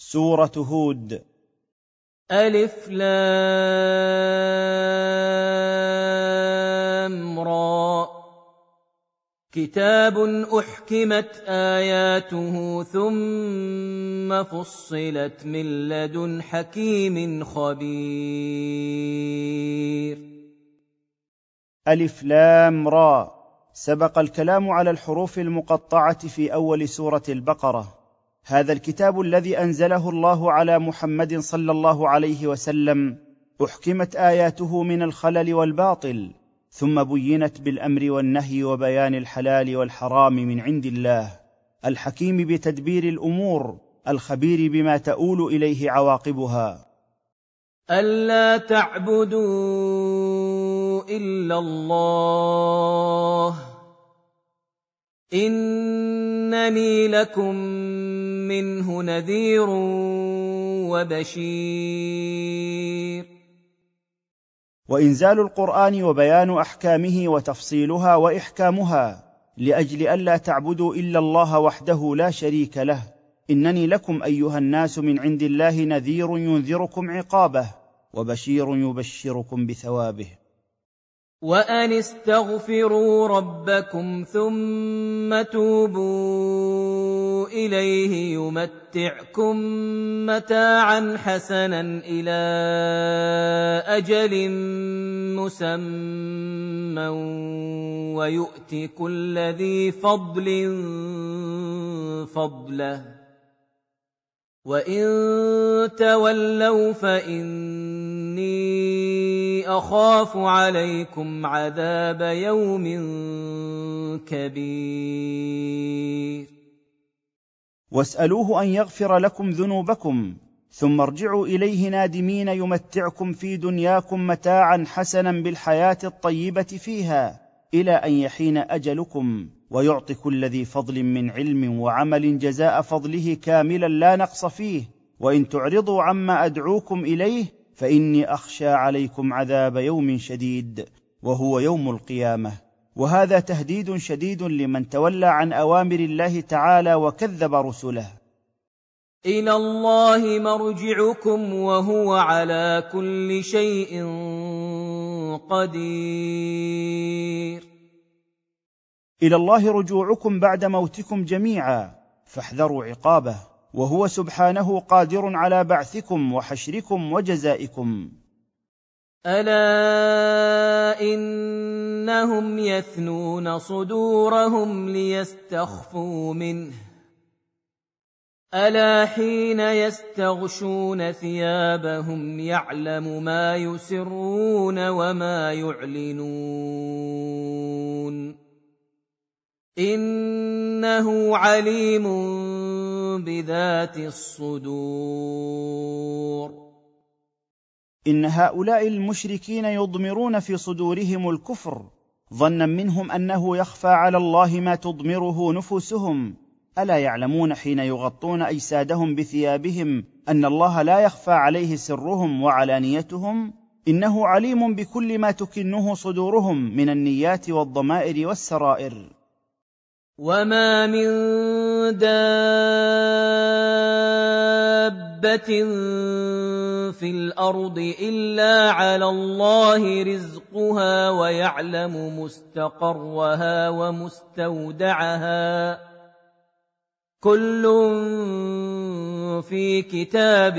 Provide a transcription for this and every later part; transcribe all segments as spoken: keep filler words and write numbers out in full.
سورة هود. ألف لام را. كتاب أحكمت آياته ثم فصلت من لدن حكيم خبير. ألف لام را. سبق الكلام على الحروف المقطعة في أول سورة البقرة. هذا الكتاب الذي أنزله الله على محمد صلى الله عليه وسلم أحكمت آياته من الخلل والباطل، ثم بينت بالأمر والنهي وبيان الحلال والحرام من عند الله الحكيم بتدبير الأمور الخبير بما تؤول إليه عواقبها. ألا تعبدوا إلا الله إنني لكم منه نذير وبشير. وإنزال القرآن وبيان أحكامه وتفصيلها وإحكامها لأجل ألا تعبدوا إلا الله وحده لا شريك له. إنني لكم أيها الناس من عند الله نذير ينذركم عقابه وبشير يبشركم بثوابه. وأن استغفروا ربكم ثم توبوا إليه يمتعكم متاعا حسنا إلى أجل مسمى ويؤت كل ذي فضل فضله وإن تولوا فإني أخاف عليكم عذاب يوم كبير. واسألوه أن يغفر لكم ذنوبكم ثم ارجعوا إليه نادمين يمتعكم في دنياكم متاعا حسنا بالحياة الطيبة فيها إلى أن يحين أجلكم، ويعطي كل ذي فضل من علم وعمل جزاء فضله كاملا لا نقص فيه. وإن تعرضوا عما أدعوكم إليه فإني أخشى عليكم عذاب يوم شديد وهو يوم القيامة. وهذا تهديد شديد لمن تولى عن أوامر الله تعالى وكذب رسله. إلى الله مرجعكم وهو على كل شيء قدير. إلى الله رجوعكم بعد موتكم جميعا فاحذروا عقابه، وهو سبحانه قادر على بعثكم وحشركم وجزائكم. ألا إنهم يثنون صدورهم ليستخفوا منه ألا حين يستغشون ثيابهم يعلم ما يسرون وما يعلنون إنه عليم بذات الصدور. إن هؤلاء المشركين يضمرون في صدورهم الكفر ظنا منهم أنه يخفى على الله ما تضمره نفوسهم. ألا يعلمون حين يغطون أجسادهم بثيابهم أن الله لا يخفى عليه سرهم وعلانيتهم؟ إنه عليم بكل ما تكنه صدورهم من النيات والضمائر والسرائر. وما من دابة في الأرض إلا على الله رزقها ويعلم مستقرها ومستودعها كل في كتاب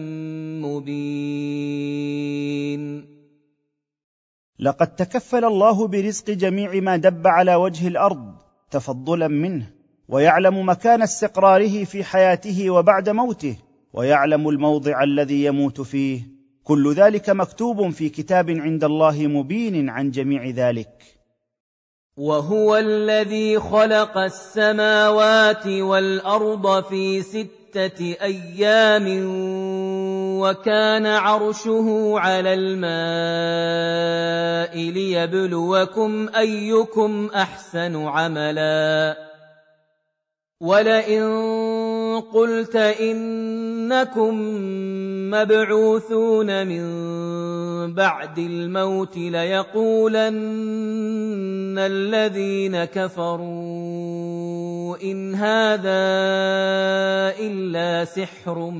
مبين. لقد تكفل الله برزق جميع ما دب على وجه الأرض تفضلا منه، ويعلم مكان استقراره في حياته وبعد موته، ويعلم الموضع الذي يموت فيه. كل ذلك مكتوب في كتاب عند الله مبين عن جميع ذلك. وهو الذي خلق السماوات والأرض في ستة أيام وكان عرشه على الماء ليبلوكم أيكم أحسن عملا ولئن قلت إنكم مبعوثون من بعد الموت ليقولن الذين كفروا إن هذا إلا سحر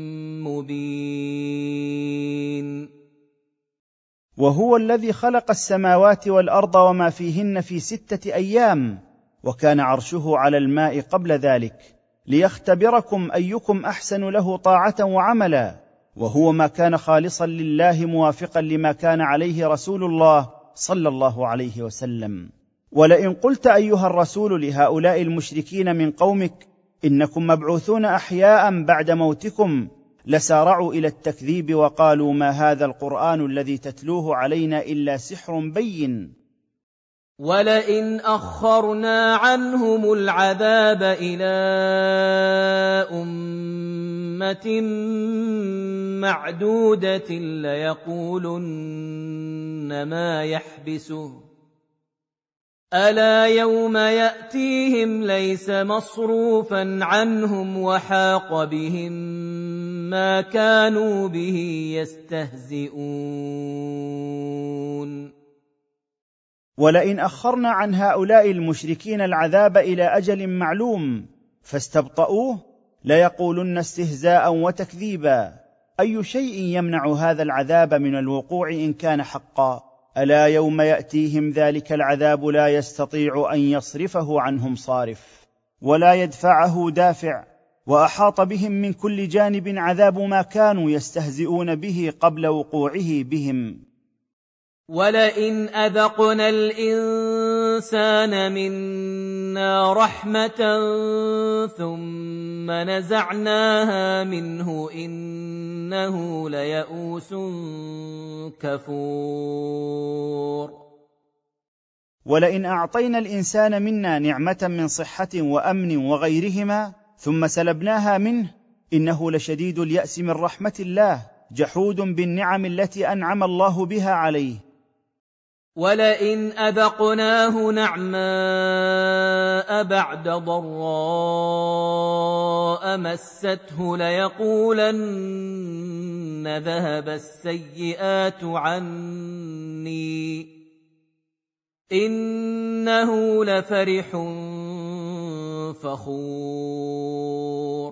مبين. وهو الذي خلق السماوات والأرض وما فيهن في ستة أيام، وكان عرشه على الماء قبل ذلك، ليختبركم أيكم أحسن له طاعة وعملا، وهو ما كان خالصا لله موافقا لما كان عليه رسول الله صلى الله عليه وسلم. ولئن قلت أيها الرسول لهؤلاء المشركين من قومك إنكم مبعوثون أحياء بعد موتكم، لسارعوا إلى التكذيب وقالوا ما هذا القرآن الذي تتلوه علينا إلا سحر بين. ولئن أخرنا عنهم العذاب إلى أمة معدودة ليقولن ما يحبسه ألا يوم يأتيهم ليس مصروفا عنهم وحاق بهم ما كانوا به يستهزئون. ولئن أخرنا عن هؤلاء المشركين العذاب إلى أجل معلوم فاستبطؤوه ليقولن استهزاء وتكذيبا أي شيء يمنع هذا العذاب من الوقوع إن كان حقا؟ ألا يوم يأتيهم ذلك العذاب لا يستطيع أن يصرفه عنهم صارف ولا يدفعه دافع، وأحاط بهم من كل جانب عذاب ما كانوا يستهزئون به قبل وقوعه بهم. ولئن أذقنا الإنسان منا رحمة ثم نزعناها منه إنه ليئوس كفور. ولئن أعطينا الإنسان منا نعمة من صحة وأمن وغيرهما ثم سلبناها منه إنه لشديد اليأس من رحمة الله، جحود بالنعم التي أنعم الله بها عليه. ولئن أذقناه نعماء بعد ضراء مسته ليقولن ذهب السيئات عني إنه لفرح فخور.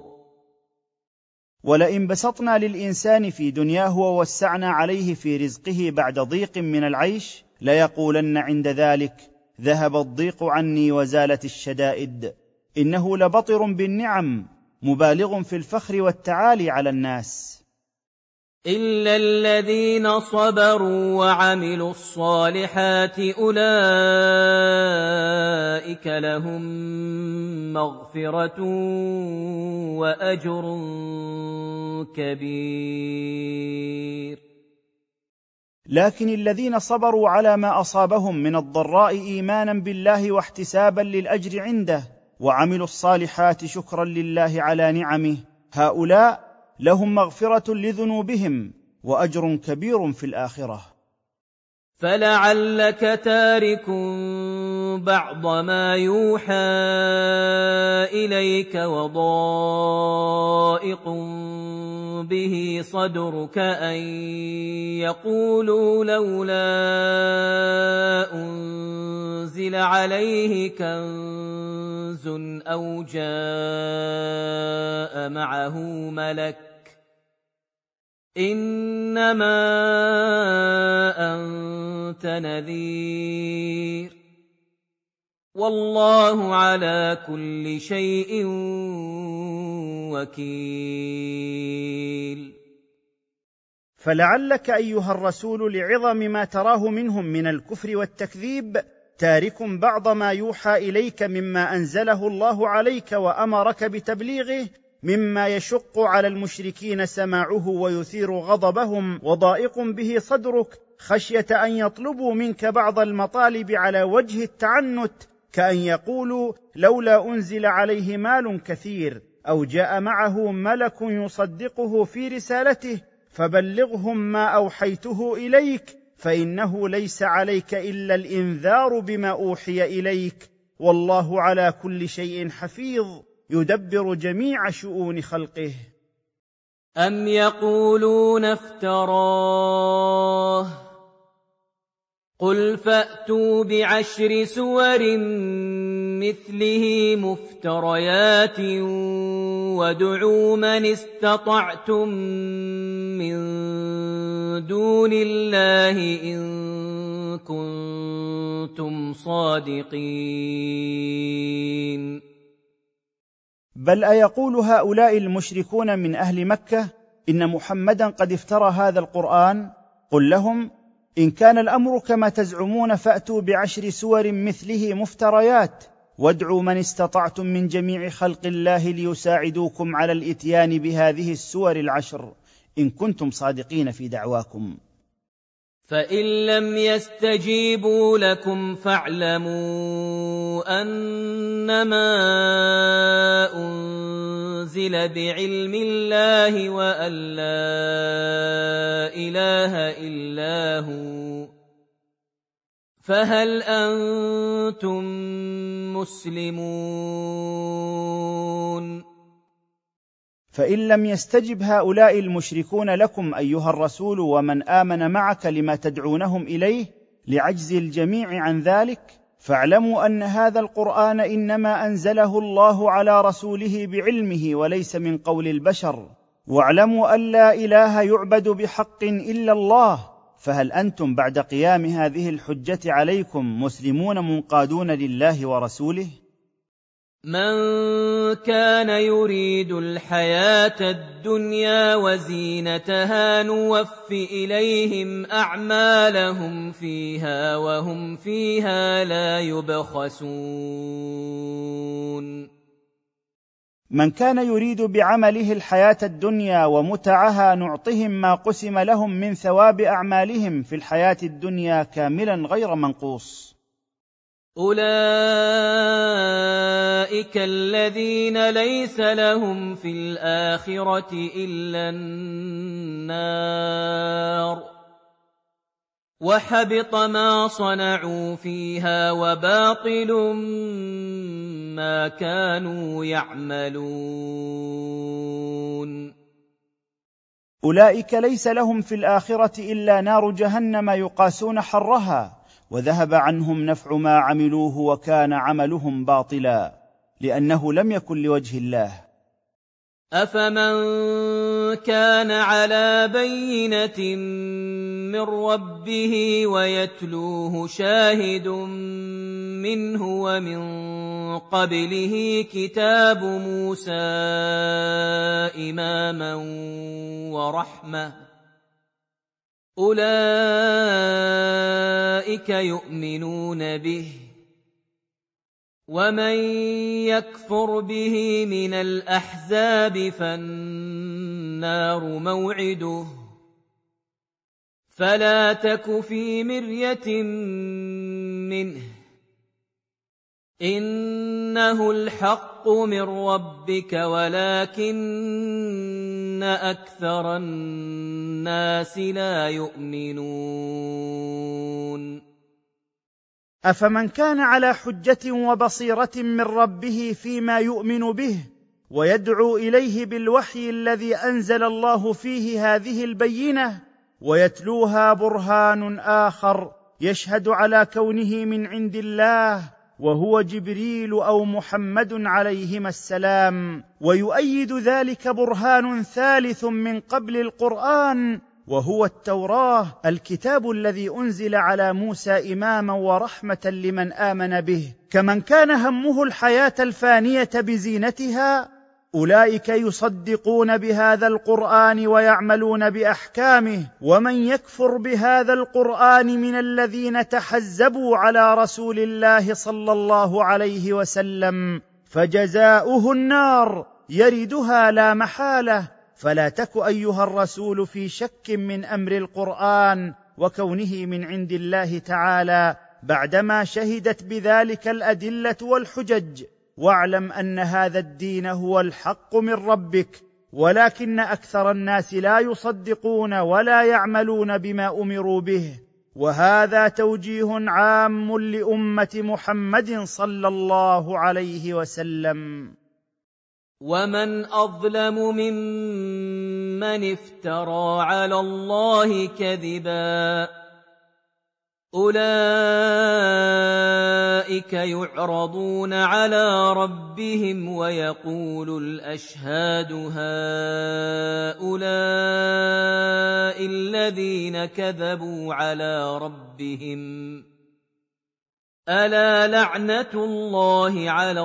ولئن بسطنا للإنسان في دنياه ووسعنا عليه في رزقه بعد ضيق من العيش ليقولن عند ذلك ذهب الضيق عني وزالت الشدائد إنه لبطر بالنعم مبالغ في الفخر والتعالي على الناس. إلا الذين صبروا وعملوا الصالحات أولئك لهم مغفرة وأجر كبير. لكن الذين صبروا على ما أصابهم من الضراء إيمانا بالله واحتسابا للأجر عنده وعملوا الصالحات شكرا لله على نعمه، هؤلاء لهم مغفرة لذنوبهم وأجر كبير في الآخرة. فلعلك تارك بعض ما يوحى إليك وضائق به صدرك أن يقولوا لولا أنزل عليه كنز أو جاء معه ملك إنما أنت نذير والله على كل شيء وكيل. فلعلك أيها الرسول لعظم ما تراه منهم من الكفر والتكذيب تارك بعض ما يوحى إليك مما أنزله الله عليك وأمرك بتبليغه مما يشق على المشركين سماعه ويثير غضبهم وضائق به صدرك خشية أن يطلبوا منك بعض المطالب على وجه التعنت كأن يقولوا لولا أنزل عليه مال كثير أو جاء معه ملك يصدقه في رسالته فبلغهم ما أوحيته إليك فإنه ليس عليك إلا الإنذار بما أوحي إليك والله على كل شيء حفيظ يدبر جميع شؤون خلقه. أم يقولون افتراه قل فأتوا بعشر سور مثله مفتريات وادعوا من استطعتم من دون الله إن كنتم صادقين. بل أيقول هؤلاء المشركون من أهل مكة إن محمدا قد افترى هذا القرآن؟ قل لهم إن كان الأمر كما تزعمون فأتوا بعشر سور مثله مفتريات وادعوا من استطعتم من جميع خلق الله ليساعدوكم على الإتيان بهذه السور العشر إن كنتم صادقين في دعواكم. فإن لم يستجيبوا لكم فاعلموا أنما أنزل بعلم الله وأن لا إله إلا هو فهل أنتم مسلمون؟ فإن لم يستجب هؤلاء المشركون لكم أيها الرسول ومن آمن معك لما تدعونهم إليه لعجز الجميع عن ذلك، فاعلموا أن هذا القرآن إنما أنزله الله على رسوله بعلمه وليس من قول البشر، واعلموا أن لا إله يعبد بحق إلا الله. فهل أنتم بعد قيام هذه الحجة عليكم مسلمون منقادون لله ورسوله؟ من كان يريد الحياة الدنيا وزينتها نوف إليهم أعمالهم فيها وهم فيها لا يبخسون. من كان يريد بعمله الحياة الدنيا ومتعها نعطهم ما قسم لهم من ثواب أعمالهم في الحياة الدنيا كاملا غير منقوص. أولئك الذين ليس لهم في الآخرة إلا النار وحبط ما صنعوا فيها وباطل ما كانوا يعملون. أولئك ليس لهم في الآخرة إلا نار جهنم يقاسون حرها، وذهب عنهم نفع ما عملوه وكان عملهم باطلا لأنه لم يكن لوجه الله. أفمن كان على بينة من ربه ويتلوه شاهد منه ومن قبله كتاب موسى إماما ورحمة أولئك يؤمنون به ومن يكفر به من الأحزاب فالنار موعده فلا تك في مرية منه إنه الحق من ربك ولكن أكثر الناس لا يؤمنون. أفمن كان على حجة وبصيرة من ربه فيما يؤمن به ويدعو إليه بالوحي الذي أنزل الله فيه هذه البينة ويتلوها برهان آخر يشهد على كونه من عند الله وهو جبريل أو محمد عليهما السلام، ويؤيد ذلك برهان ثالث من قبل القرآن وهو التوراة الكتاب الذي أنزل على موسى إماما ورحمة لمن آمن به. كمن كان همه الحياة الفانية بزينتها أولئك يصدقون بهذا القرآن ويعملون بأحكامه، ومن يكفر بهذا القرآن من الذين تحزبوا على رسول الله صلى الله عليه وسلم فجزاؤه النار يردها لا محالة. فلا تك أيها الرسول في شك من أمر القرآن وكونه من عند الله تعالى بعدما شهدت بذلك الأدلة والحجج، واعلم أن هذا الدين هو الحق من ربك، ولكن أكثر الناس لا يصدقون ولا يعملون بما أمروا به. وهذا توجيه عام لأمة محمد صلى الله عليه وسلم. ومن أظلم ممن افترى على الله كذبا أولئك يعرضون على ربهم ويقول الأشهاد هؤلاء الذين كذبوا على ربهم ألا لعنة الله على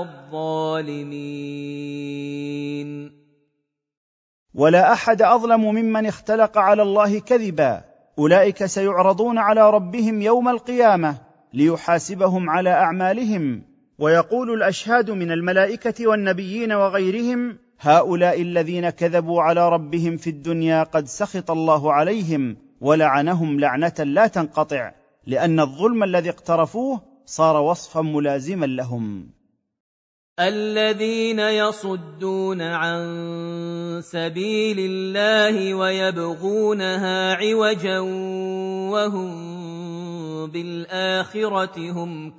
الظالمين. ولا أحد أظلم ممن اختلق على الله كذبا، أولئك سيعرضون على ربهم يوم القيامة ليحاسبهم على أعمالهم، ويقول الأشهاد من الملائكة والنبيين وغيرهم هؤلاء الذين كذبوا على ربهم في الدنيا قد سخط الله عليهم ولعنهم لعنة لا تنقطع، لأن الظلم الذي اقترفوه صار وصفا ملازما لهم. الذين يصدون عن سبيل الله ويبغونها عوجا وهم بالآخرة هم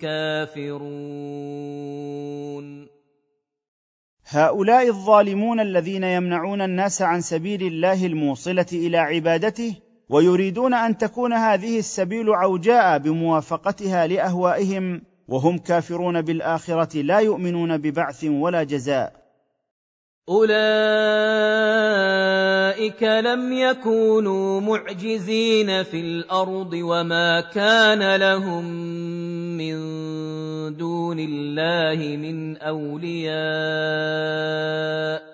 كافرون. هؤلاء الظالمون الذين يمنعون الناس عن سبيل الله الموصلة إلى عبادته، ويريدون أن تكون هذه السبيل عوجاء بموافقتها لأهوائهم، وهم كافرون بالآخرة لا يؤمنون ببعث ولا جزاء. أولئك لم يكونوا معجزين في الأرض وما كان لهم من دون الله من أولياء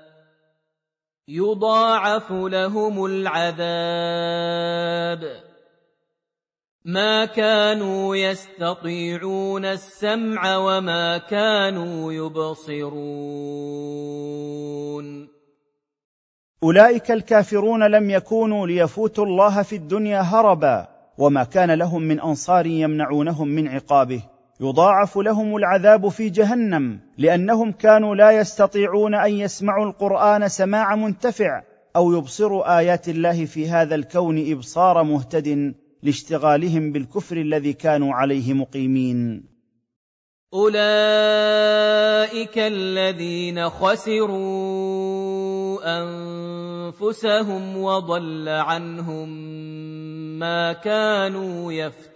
يضاعف لهم العذاب ما كانوا يستطيعون السمع وما كانوا يبصرون. أولئك الكافرون لم يكونوا ليفوتوا الله في الدنيا هربا، وما كان لهم من أنصار يمنعونهم من عقابه. يضاعف لهم العذاب في جهنم لأنهم كانوا لا يستطيعون أن يسمعوا القرآن سماع منتفع أو يبصروا آيات الله في هذا الكون إبصار مهتد لاشتغالهم بالكفر الذي كانوا عليه مقيمين. أولئك الذين خسروا أنفسهم وضل عنهم ما كانوا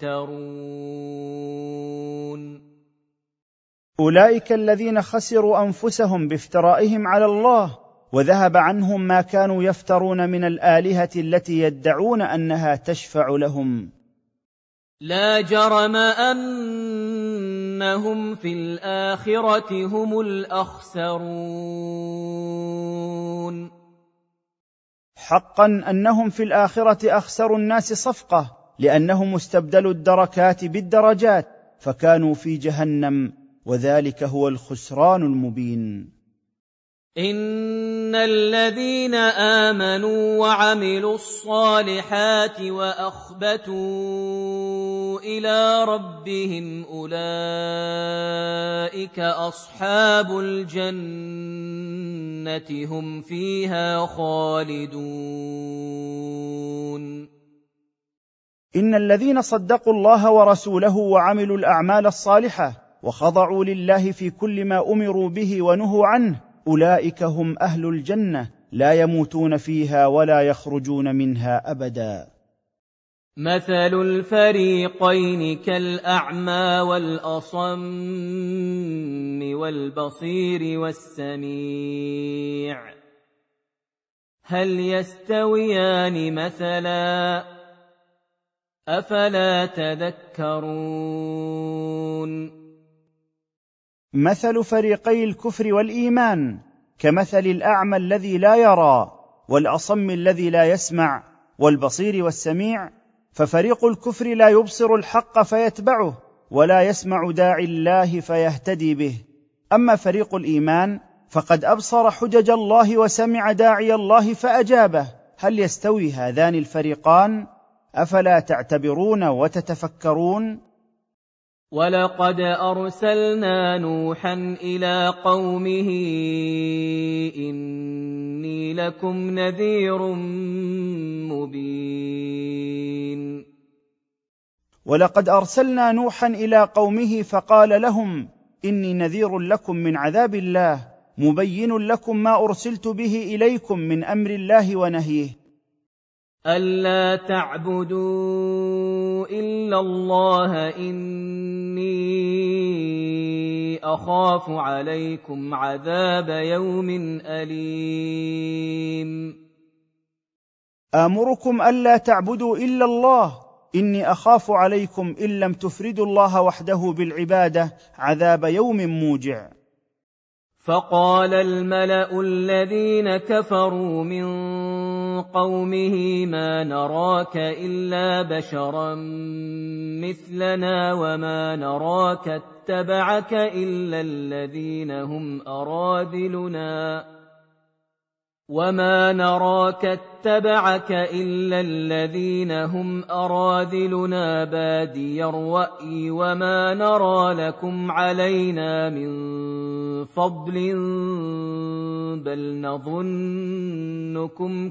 يفترون. أولئك الذين خسروا أنفسهم بافترائهم على الله، وذهب عنهم ما كانوا يفترون من الآلهة التي يدعون أنها تشفع لهم. لا جرم أنهم في الآخرة هم الأخسرون. حقا أنهم في الآخرة أخسر الناس صفقة، لأنهم استبدلوا الدركات بالدرجات فكانوا في جهنم، وذلك هو الخسران المبين. إن الذين آمنوا وعملوا الصالحات وأخبتوا إلى ربهم أولئك أصحاب الجنة هم فيها خالدون. إن الذين صدقوا الله ورسوله وعملوا الأعمال الصالحة وخضعوا لله في كل ما أمروا به ونهوا عنه أولئك هم أهل الجنة لا يموتون فيها ولا يخرجون منها أبدا. مثل الفريقين كالأعمى والأصم والبصير والسميع هل يستويان مثلا أفلا تذكرون. مثل فريقي الكفر والإيمان كمثل الأعمى الذي لا يرى والأصم الذي لا يسمع والبصير والسميع، ففريق الكفر لا يبصر الحق فيتبعه ولا يسمع داعي الله فيهتدي به، أما فريق الإيمان فقد أبصر حجج الله وسمع داعي الله فأجابه. هل يستوي هذان الفريقان؟ أفلا تعتبرون وتتفكرون؟ ولقد أرسلنا نوحا إلى قومه إني لكم نذير مبين. ولقد أرسلنا نوحا إلى قومه فقال لهم إني نذير لكم من عذاب الله مبين لكم ما أرسلت به إليكم من أمر الله ونهيه: ألا تعبدوا إلا الله إني أخاف عليكم عذاب يوم أليم. آمركم ألا تعبدوا إلا الله إني أخاف عليكم إن لم تفردوا الله وحده بالعبادة عذاب يوم موجع. فقال الملأ الذين كفروا من قومه ما نراك إلا بشرا مثلنا وما نراك اتبعك إلا الذين هم أراذلنا وما نراك اتبعك إلا الذين هم أراذلنا بادي الرأي وما نرى لكم علينا من فضل بل نظنكم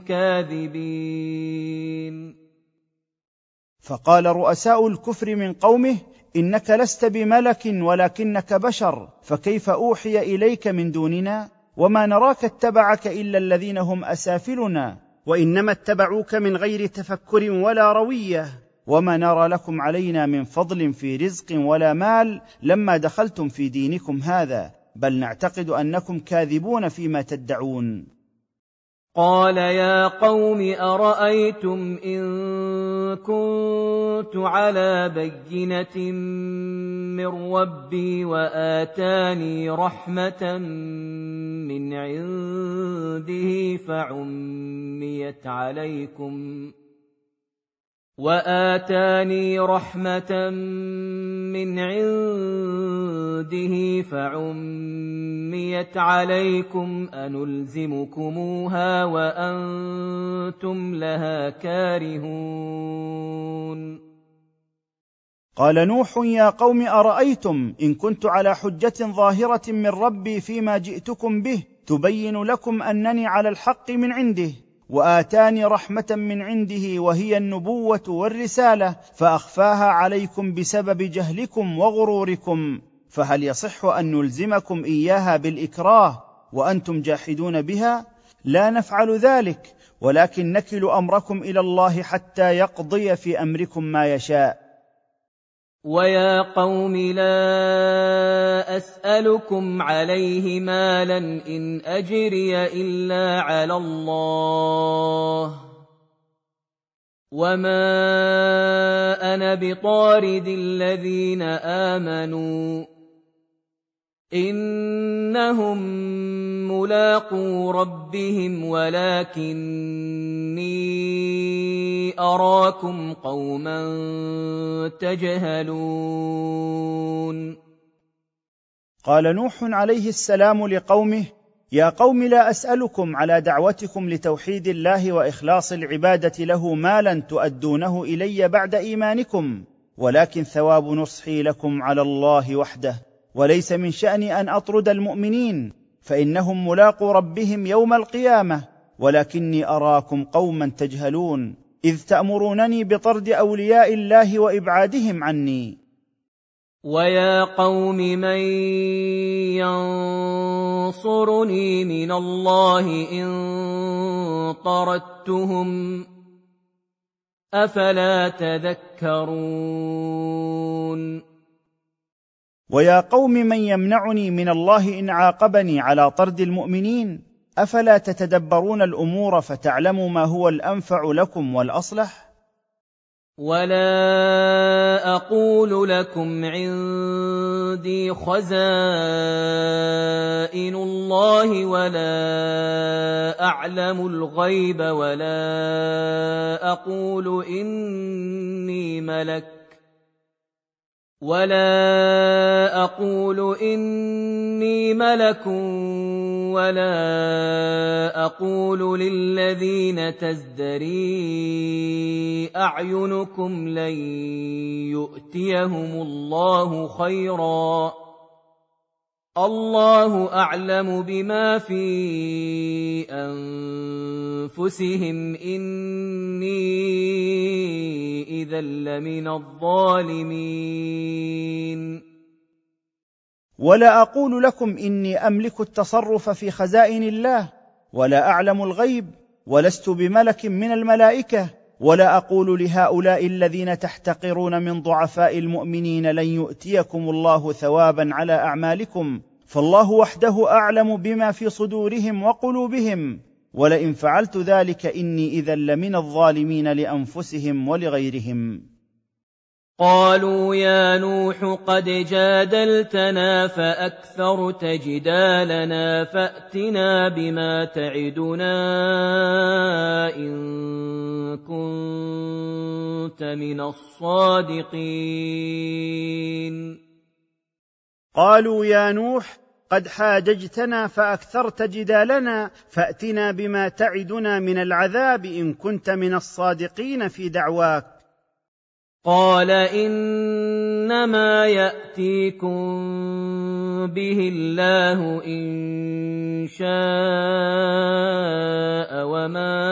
كاذبين. فقال رؤساء الكفر من قومه: إنك لست بملك ولكنك بشر، فكيف أوحي إليك من دوننا؟ وما نراك اتبعك إلا الذين هم أسافلنا، وإنما اتبعوك من غير تفكر ولا روية، وما نرى لكم علينا من فضل في رزق ولا مال لما دخلتم في دينكم هذا، بل نعتقد أنكم كاذبون فيما تدعون. قال يا قوم أرأيتم إن كنت على بينة من ربي وآتاني رحمة من عنده فعميت عليكم وآتاني رحمة من عنده فعميت عليكم أنلزمكموها وأنتم لها كارهون. قال نوح يا قوم أرأيتم إن كنت على حجة ظاهرة من ربي فيما جئتكم به تبين لكم أنني على الحق من عنده، وآتاني رحمة من عنده وهي النبوة والرسالة فأخفاها عليكم بسبب جهلكم وغروركم، فهل يصح أن نلزمكم إياها بالإكراه وأنتم جاحدون بها؟ لا نفعل ذلك، ولكن نكل أمركم إلى الله حتى يقضي في أمركم ما يشاء. ويا قوم لا أسألكم عليه مالا إن أجري إلا على الله وما أنا بطارد الذين آمنوا إنهم ملاقو ربهم ولكني أراكم قوما تجهلون. قال نوح عليه السلام لقومه: يا قوم لا أسألكم على دعوتكم لتوحيد الله وإخلاص العبادة له مالا تؤدونه إلي بعد إيمانكم، ولكن ثواب نصحي لكم على الله وحده، وليس من شأني أن أطرد المؤمنين فإنهم ملاقو ربهم يوم القيامة، ولكني أراكم قوما تجهلون إذ تأمرونني بطرد أولياء الله وإبعادهم عني. ويا قوم من ينصرني من الله إن طردتهم أفلا تذكرون. ويا قوم من يمنعني من الله إن عاقبني على طرد المؤمنين أفلا تتدبرون الأمور فتعلموا ما هو الأنفع لكم والأصلح؟ ولا أقول لكم عندي خزائن الله ولا أعلم الغيب ولا أقول إني ملك ولا أقول إني ملك ولا أقول للذين تزدري أعينكم لن يؤتيهم الله خيرا الله أعلم بما في أنفسهم إني إذا لمن الظالمين. ولا اقول لكم اني املك التصرف في خزائن الله، ولا اعلم الغيب، ولست بملك من الملائكه، ولا اقول لهؤلاء الذين تحتقرون من ضعفاء المؤمنين لن يؤتيكم الله ثوابا على اعمالكم، فالله وحده اعلم بما في صدورهم وقلوبهم، ولئن فعلت ذلك اني اذا لمن الظالمين لانفسهم ولغيرهم. قالوا يا نوح قد جادلتنا فأكثرت جدالنا فأتنا بما تعدنا إن كنت من الصادقين. قالوا يا نوح قد حاججتنا فأكثرت جدالنا فأتنا بما تعدنا من العذاب إن كنت من الصادقين في دعواك. قال إنما يأتيكم به الله إن شاء وما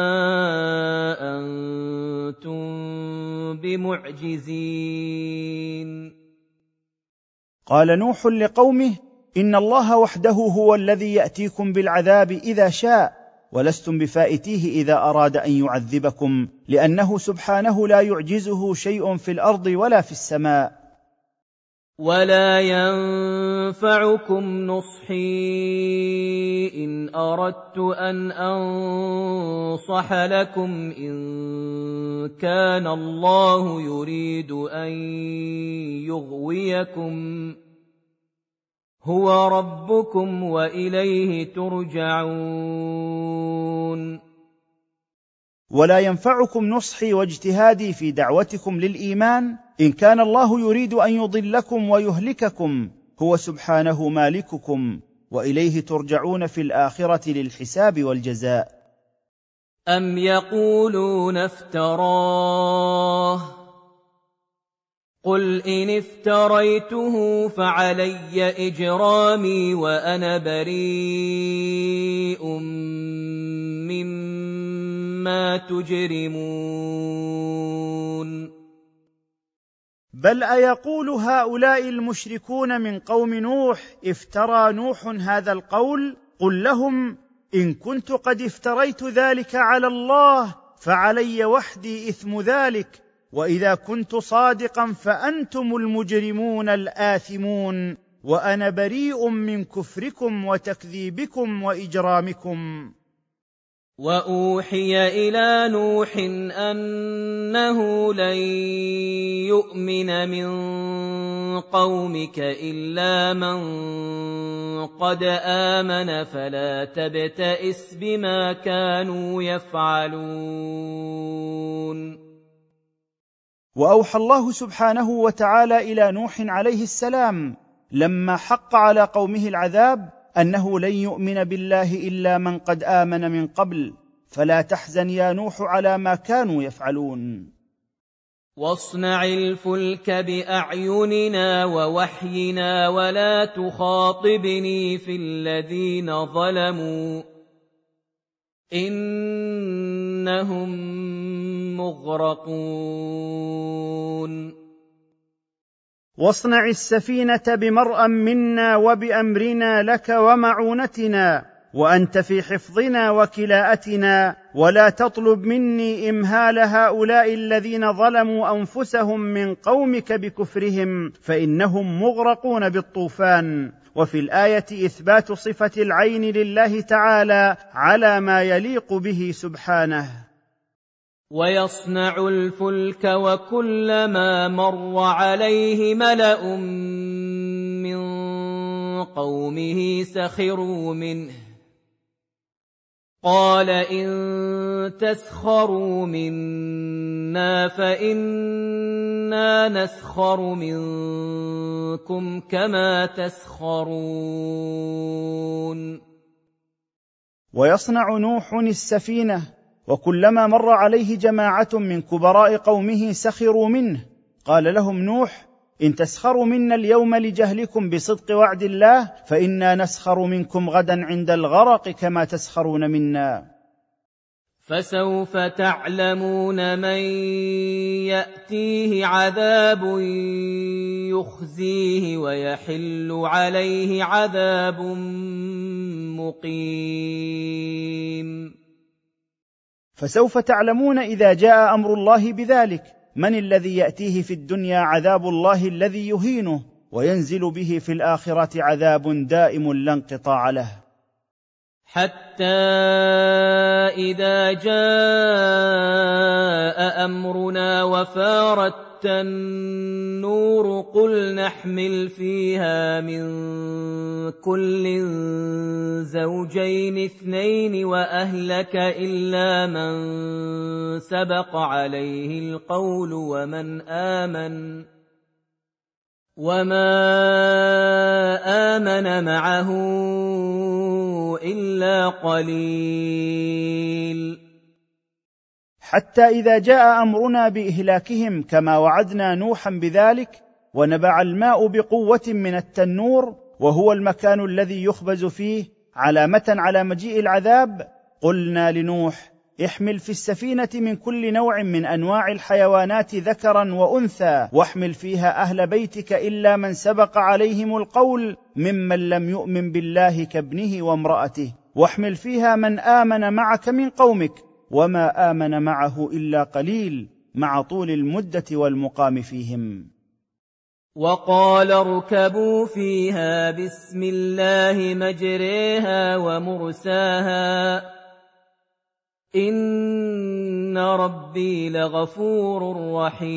أنتم بمعجزين. قال نوح لقومه إن الله وحده هو الذي يأتيكم بالعذاب إذا شاء، ولستم بفائتيه إذا أراد أن يعذبكم، لأنه سبحانه لا يعجزه شيء في الأرض ولا في السماء. ولا ينفعكم نصحي إن أردت أن أنصح لكم إن كان الله يريد أن يغويكم هو ربكم وإليه ترجعون. ولا ينفعكم نصحي واجتهادي في دعوتكم للإيمان إن كان الله يريد أن يضلكم ويهلككم، هو سبحانه مالككم وإليه ترجعون في الآخرة للحساب والجزاء. أم يقولون افتراه قل إن افتريته فعلي إجرامي وأنا بريء مما تجرمون. بل أيقول هؤلاء المشركون من قوم نوح افترى نوح هذا القول؟ قل لهم إن كنت قد افتريت ذلك على الله فعلي وحدي إثم ذلك، وإذا كنت صادقا فأنتم المجرمون الآثمون، وأنا بريء من كفركم وتكذيبكم وإجرامكم. وأوحي إلى نوح أنه لن يؤمن من قومك إلا من قد آمن فلا تبتئس بما كانوا يفعلون. وأوحى الله سبحانه وتعالى إلى نوح عليه السلام لما حق على قومه العذاب أنه لن يؤمن بالله إلا من قد آمن من قبل، فلا تحزن يا نوح على ما كانوا يفعلون. واصنع الفلك بأعيننا ووحينا ولا تخاطبني في الذين ظلموا إنهم مغرقون. واصنع السفينة بمرأ منا وبأمرنا لك ومعونتنا، وأنت في حفظنا وكلاءتنا، ولا تطلب مني إمهال هؤلاء الذين ظلموا أنفسهم من قومك بكفرهم، فإنهم مغرقون بالطوفان. وفي الآية إثبات صفة العين لله تعالى على ما يليق به سبحانه. ويصنع الفلك وكلما مر عليه ملأ من قومه سخروا منه قال إن تسخروا منا فإنا نسخر منكم كما تسخرون. ويصنع نوح السفينة وكلما مر عليه جماعة من كبراء قومه سخروا منه، قال لهم نوح إن تسخروا منا اليوم لجهلكم بصدق وعد الله فإنا نسخر منكم غدا عند الغرق كما تسخرون منا. فسوف تعلمون من يأتيه عذاب يخزيه ويحل عليه عذاب مقيم. فسوف تعلمون إذا جاء أمر الله بذلك من الذي يأتيه في الدنيا عذاب الله الذي يهينه، وينزل به في الآخرة عذاب دائم لا انقطاع له. حتى إذا جاء أمرنا وفارت النور قل نحمل فيها من كل زوجين اثنين وأهلك إلا من سبق عليه القول ومن آمن وما آمن معه إلا قليل. حتى إذا جاء أمرنا بإهلاكهم كما وعدنا نوحا بذلك، ونبع الماء بقوة من التنور وهو المكان الذي يخبز فيه علامة على مجيء العذاب، قلنا لنوح: احمل في السفينة من كل نوع من أنواع الحيوانات ذكرا وأنثى، واحمل فيها أهل بيتك إلا من سبق عليهم القول ممن لم يؤمن بالله كابنه وامرأته، واحمل فيها من آمن معك من قومك وما آمن معه إلا قليل، مع طول المدة والمقام فيهم. وقال اركبوا فيها بسم الله مجريها ومرساها إن ربي لغفور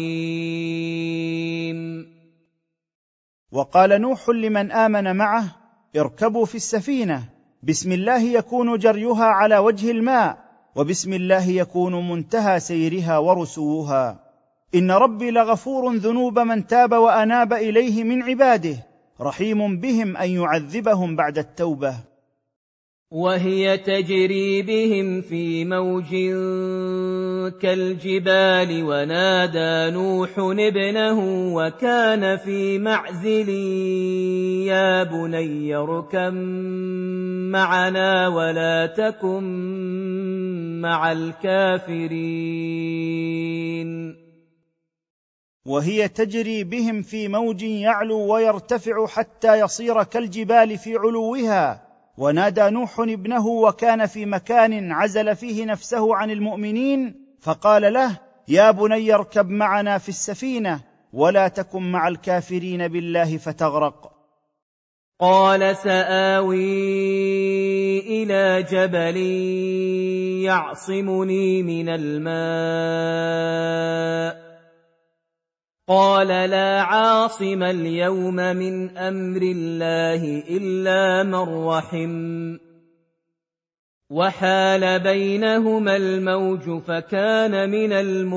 رحيم. وقال نوح لمن آمن معه: اركبوا في السفينة، بسم الله يكون جريها على وجه الماء، وبسم الله يكون منتهى سيرها ورسوها، إن ربي لغفور ذنوب من تاب وأناب إليه من عباده، رحيم بهم أن يعذبهم بعد التوبة. وهي تجري بهم في موج كالجبال ونادى نوح ابنه وكان في معزل يا بني اركب معنا ولا تكن مع الكافرين. وهي تجري بهم في موج يعلو ويرتفع حتى يصير كالجبال في علوها، ونادى نوح ابنه وكان في مكان عزل فيه نفسه عن المؤمنين، فقال له: يا بني اركب معنا في السفينة ولا تكن مع الكافرين بالله فتغرق. قال سآوي إلى جبل يعصمني من الماء قال لا عاصم اليوم من أمر الله إلا من رحم وحال بينهما الموج فكان من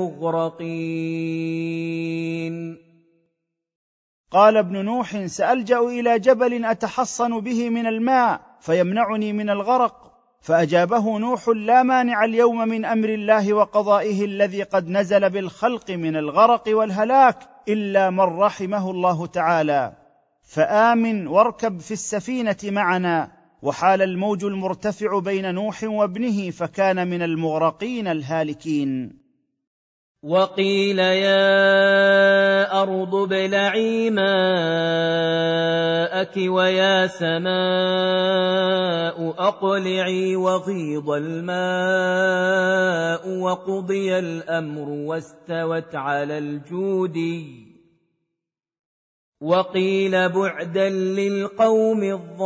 المغرقين. قال ابن نوح: سألجأ إلى جبل أتحصن به من الماء فيمنعني من الغرق، فأجابه نوح: لا مانع اليوم من أمر الله وقضائه الذي قد نزل بالخلق من الغرق والهلاك إلا من رحمه الله تعالى، فآمن واركب في السفينة معنا. وحال الموج المرتفع بين نوح وابنه فكان من المغرقين الهالكين. وقيل يا أرض ابلعي ماءك ويا سماء أقلعي وغيض الماء وقضي الأمر واستوت على الجودي وقيل بعدا للقوم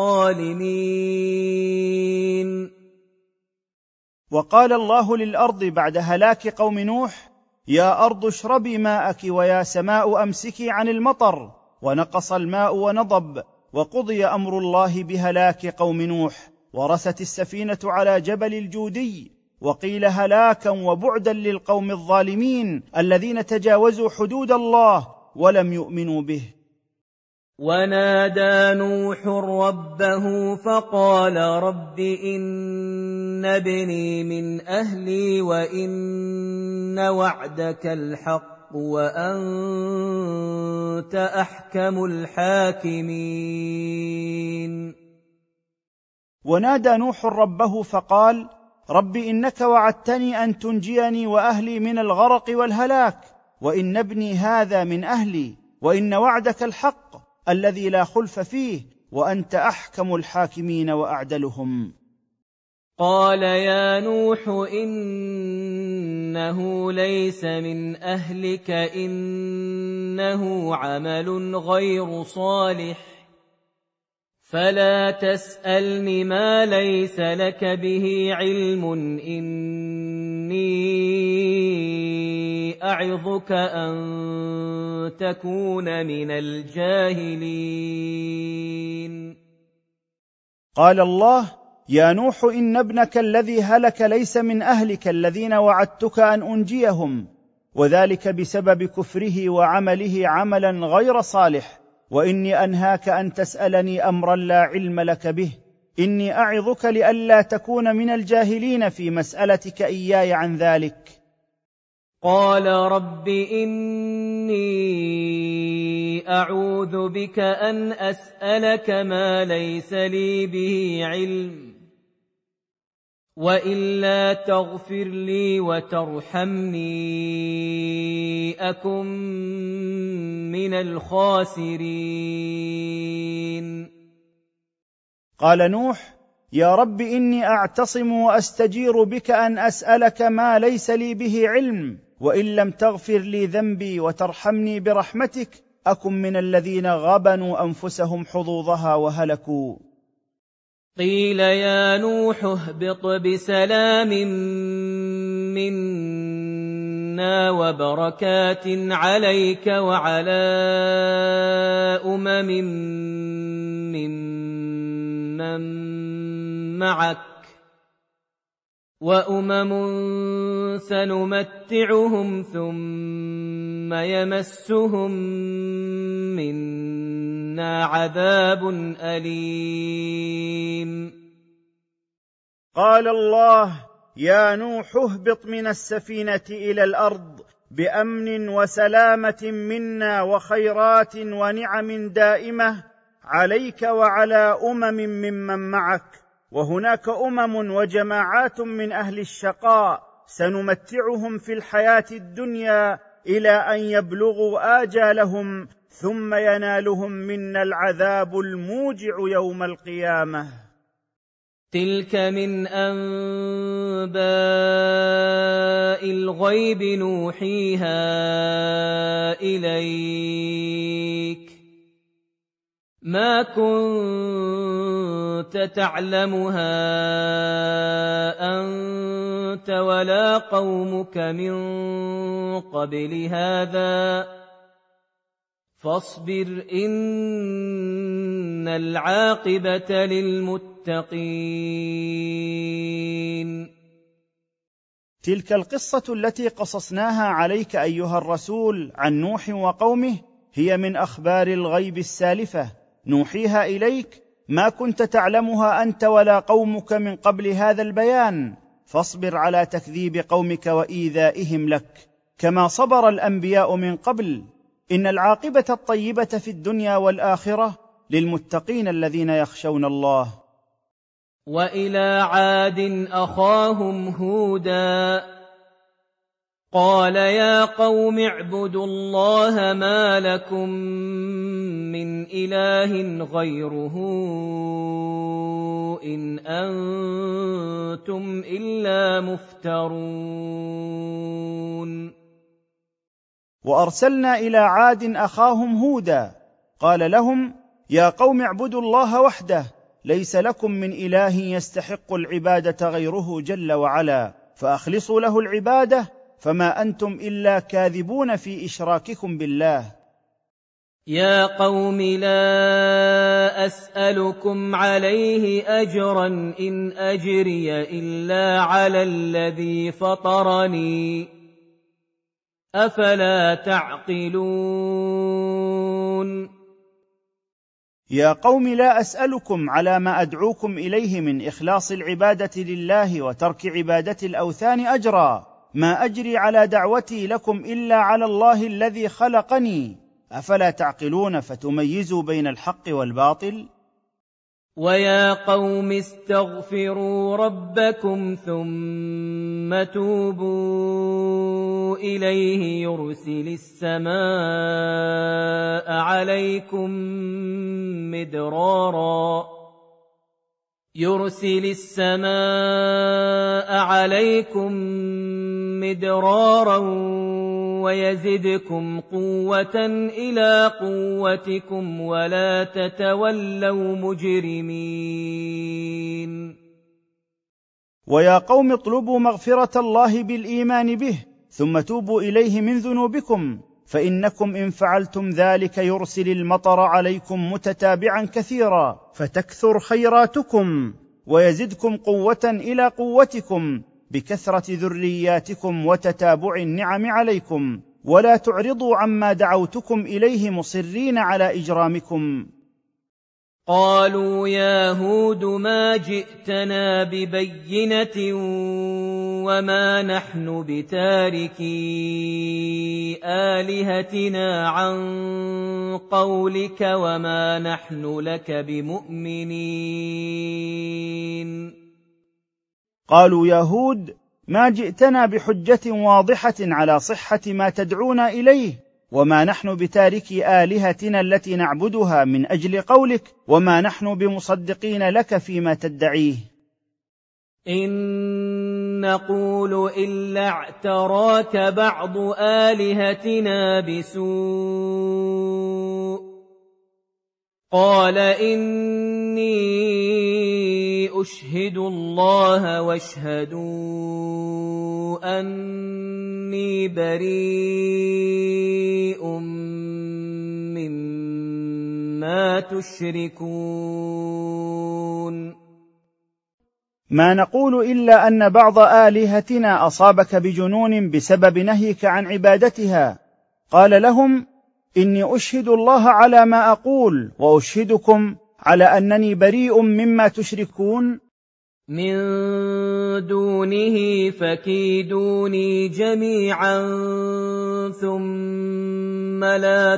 الظالمين. وقال الله للأرض بعد هلاك قوم نوح: يا أرض اشربي ماءك ويا سماء أمسكي عن المطر، ونقص الماء ونضب، وقضي أمر الله بهلاك قوم نوح، ورست السفينة على جبل الجودي. وقيل هلاكا وبعدا للقوم الظالمين الذين تجاوزوا حدود الله ولم يؤمنوا به. ونادى نوح ربه فقال رب إن ابني من أهلي وإن وعدك الحق وأنت أحكم الحاكمين. ونادى نوح ربه فقال: رب إنك وعدتني أن تنجيني وأهلي من الغرق والهلاك، وإن ابني هذا من أهلي، وإن وعدك الحق الذي لا خلف فيه، وأنت أحكم الحاكمين وأعدلهم. قال يا نوح إنه ليس من أهلك، إنه عمل غير صالح، فلا تسألني ما ليس لك به علم، إني أعظك أن تكون من الجاهلين. قال الله: يا نوح إن ابنك الذي هلك ليس من أهلك الذين وعدتك أن أنجيهم، وذلك بسبب كفره وعمله عملا غير صالح، وإني أنهاك أن تسألني أمرا لا علم لك به، إني أعظك لئلا تكون من الجاهلين في مسألتك إياي عن ذلك. قال رب إني أعوذ بك أن أسألك ما ليس لي به علم، وإلا تغفر لي وترحمني أكن من الخاسرين. قال نوح: يا رب إني أعتصم وأستجير بك أن أسألك ما ليس لي به علم، وإن لم تغفر لي ذنبي وترحمني برحمتك أكن من الذين غبنوا أنفسهم حظوظها وهلكوا. قيل يا نوح اهبط بسلام منا وبركات عليك وعلى أمم ممن معك، وأمم سنمتعهم ثم يمسهم منا عذاب أليم. قال الله: يا نوح اهبط من السفينة إلى الأرض بأمن وسلامة منا وخيرات ونعم دائمة عليك وعلى أمم ممن معك، وهناك أمم وجماعات من أهل الشقاء سنمتعهم في الحياة الدنيا إلى أن يبلغوا آجالهم، ثم ينالهم منا العذاب الموجع يوم القيامة. تلك من أنباء الغيب نوحيها إليك، ما كنت تعلمها أنت ولا قومك من قبل هذا، فاصبر إن العاقبة للمتقين. تلك القصة التي قصصناها عليك أيها الرسول عن نوح وقومه هي من أخبار الغيب السالفة نوحيها إليك، ما كنت تعلمها أنت ولا قومك من قبل هذا البيان، فاصبر على تكذيب قومك وإيذائهم لك كما صبر الأنبياء من قبل. إن العاقبة الطيبة في الدنيا والآخرة للمتقين الذين يخشون الله. وإلى عاد أخاهم هودا قال يا قوم اعبدوا الله ما لكم من إله غيره إن أنتم إلا مفترون. وأرسلنا إلى عاد أخاهم هودا قال لهم يا قوم اعبدوا الله وحده، ليس لكم من إله يستحق العبادة غيره جل وعلا، فأخلصوا له العبادة، فما أنتم إلا كاذبون في إشراككم بالله. يا قوم لا أسألكم عليه أجرا إن أجري إلا على الذي فطرني، أفلا تعقلون. يا قوم لا أسألكم على ما أدعوكم إليه من إخلاص العبادة لله وترك عبادة الأوثان أجرا، ما أجري على دعوتي لكم إلا على الله الذي خلقني، أفلا تعقلون فتميزوا بين الحق والباطل؟ ويا قوم استغفروا ربكم ثم توبوا إليه يرسل السماء عليكم مدرارا يرسل السماء عليكم مدرارا ويزدكم قوة إلى قوتكم ولا تتولوا مجرمين. ويا قوم اطلبوا مغفرة الله بالإيمان به ثم توبوا إليه من ذنوبكم، فإنكم إن فعلتم ذلك يرسل المطر عليكم متتابعا كثيرا فتكثر خيراتكم ويزدكم قوة إلى قوتكم بكثرة ذرياتكم وتتابع النعم عليكم، ولا تعرضوا عما دعوتكم إليه مصرين على إجرامكم. قالوا يا هود ما جئتنا ببينة وما نحن بتاركي آلهتنا عن قولك وما نحن لك بمؤمنين. قالوا يا هود ما جئتنا بحجة واضحة على صحة ما تدعونا إليه، وما نحن بتاركي آلهتنا التي نعبدها من أجل قولك، وما نحن بمصدقين لك فيما تدعيه. إن نقول إلا اعتراك بعض آلهتنا بسوء قال إني أشهد الله واشهدوا أني بريء مما تشركون. ما نقول إلا أن بعض آلهتنا أصابك بجنون بسبب نهيك عن عبادتها. قال لهم إني أشهد الله على ما أقول وأشهدكم على أنني بريء مما تشركون من دونه فكيدوني جميعا ثم لا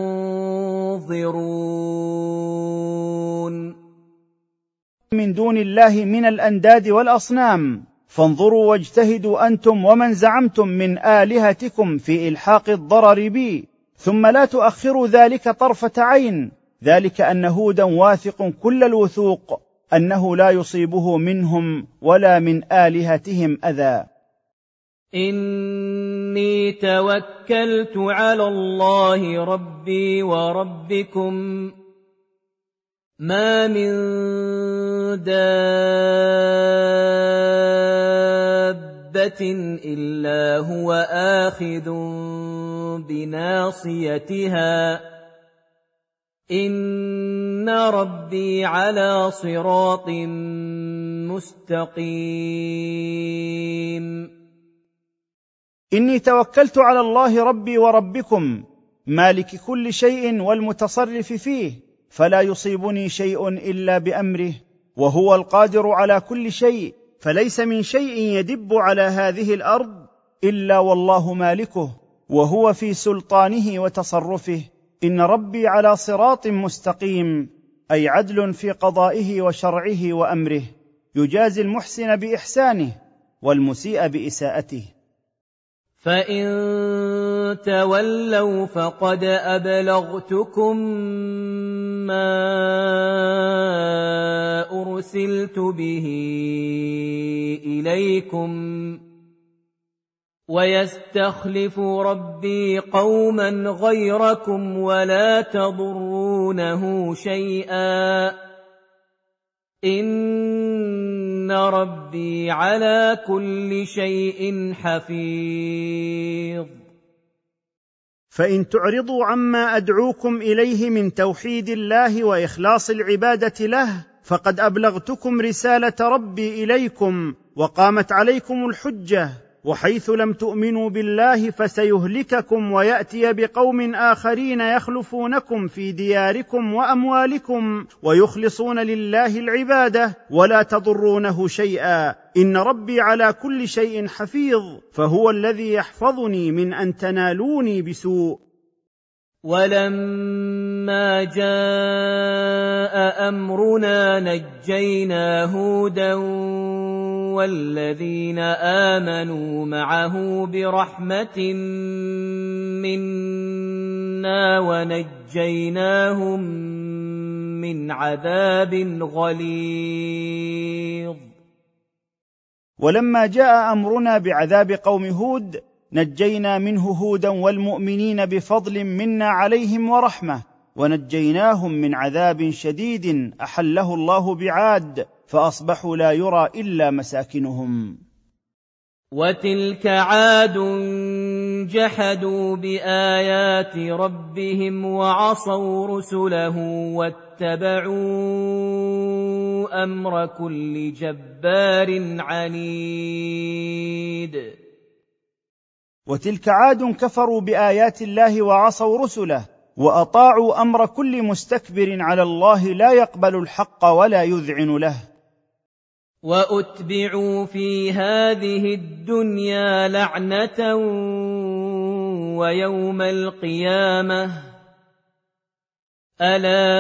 تنظرون. من دون الله من الأنداد والأصنام، فانظروا واجتهدوا أنتم ومن زعمتم من آلهتكم في إلحاق الضرر بي، ثم لا تؤخروا ذلك طرفة عين، ذلك أن هودا واثق كل الوثوق أنه لا يصيبه منهم ولا من آلهتهم أذى. إني توكلت على الله ربي وربكم ما من دابة إلا هو آخذ بناصيتها إن ربي على صراط مستقيم. إني توكلت على الله ربي وربكم مالك كل شيء والمتصرف فيه، فلا يصيبني شيء إلا بأمره، وهو القادر على كل شيء، فليس من شيء يدب على هذه الأرض إلا والله مالكه، وهو في سلطانه وتصرفه. إن ربي على صراط مستقيم، أي عدل في قضائه وشرعه وأمره، يجازي المحسن بإحسانه والمسيء بإساءته. فإن تولوا فقد أبلغتكم ما أرسلت به إليكم ويستخلف ربي قوما غيركم ولا تضرونه شيئا إن ربي على كل شيء حفيظ. فإن تعرضوا عما أدعوكم إليه من توحيد الله وإخلاص العبادة له فقد أبلغتكم رسالة ربي إليكم وقامت عليكم الحجة، وحيث لم تؤمنوا بالله فسيهلككم ويأتي بقوم آخرين يخلفونكم في دياركم وأموالكم ويخلصون لله العبادة ولا تضرونه شيئا، إن ربي على كل شيء حفيظ، فهو الذي يحفظني من أن تنالوني بسوء. ولما جاء أمرنا نجينا هودا والذين آمنوا معه برحمة منا ونجيناهم من عذاب غليظ. ولما جاء أمرنا بعذاب قوم هود نجينا منه هودا والمؤمنين بفضل منا عليهم ورحمة، ونجيناهم من عذاب شديد أحله الله بعاد فأصبحوا لا يرى إلا مساكنهم. وتلك عاد جحدوا بآيات ربهم وعصوا رسله واتبعوا أمر كل جبار عنيد. وتلك عاد كفروا بآيات الله وعصوا رسله وأطاعوا أمر كل مستكبر على الله لا يقبل الحق ولا يذعن له. وأتبعوا في هذه الدنيا لعنة ويوم القيامة ألا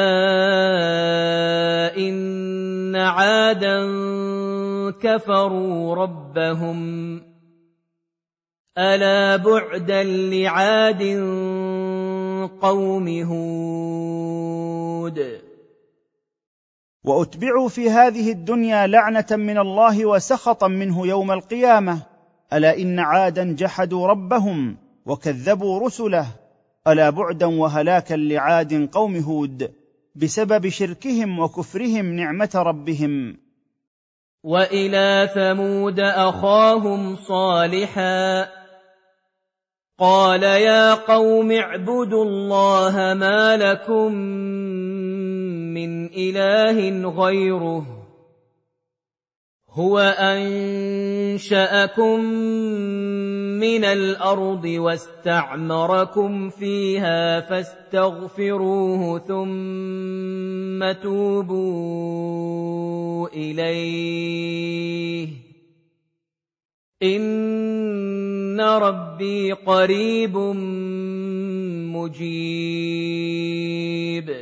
إن عادا كفروا ربهم ألا بعدا لعاد قوم هود. وأتبعوا في هذه الدنيا لعنة من الله وسخطا منه يوم القيامة ألا إن عادا جحدوا ربهم وكذبوا رسله ألا بعدا وهلاكا لعاد قوم هود بسبب شركهم وكفرهم نعمة ربهم. وإلى ثمود أخاهم صالحا قال يا قوم اعبدوا الله ما لكم من إله غيره هو أنشأكم من الأرض واستعمركم فيها فاستغفروه ثم توبوا إليه إن ربي قريب مجيب.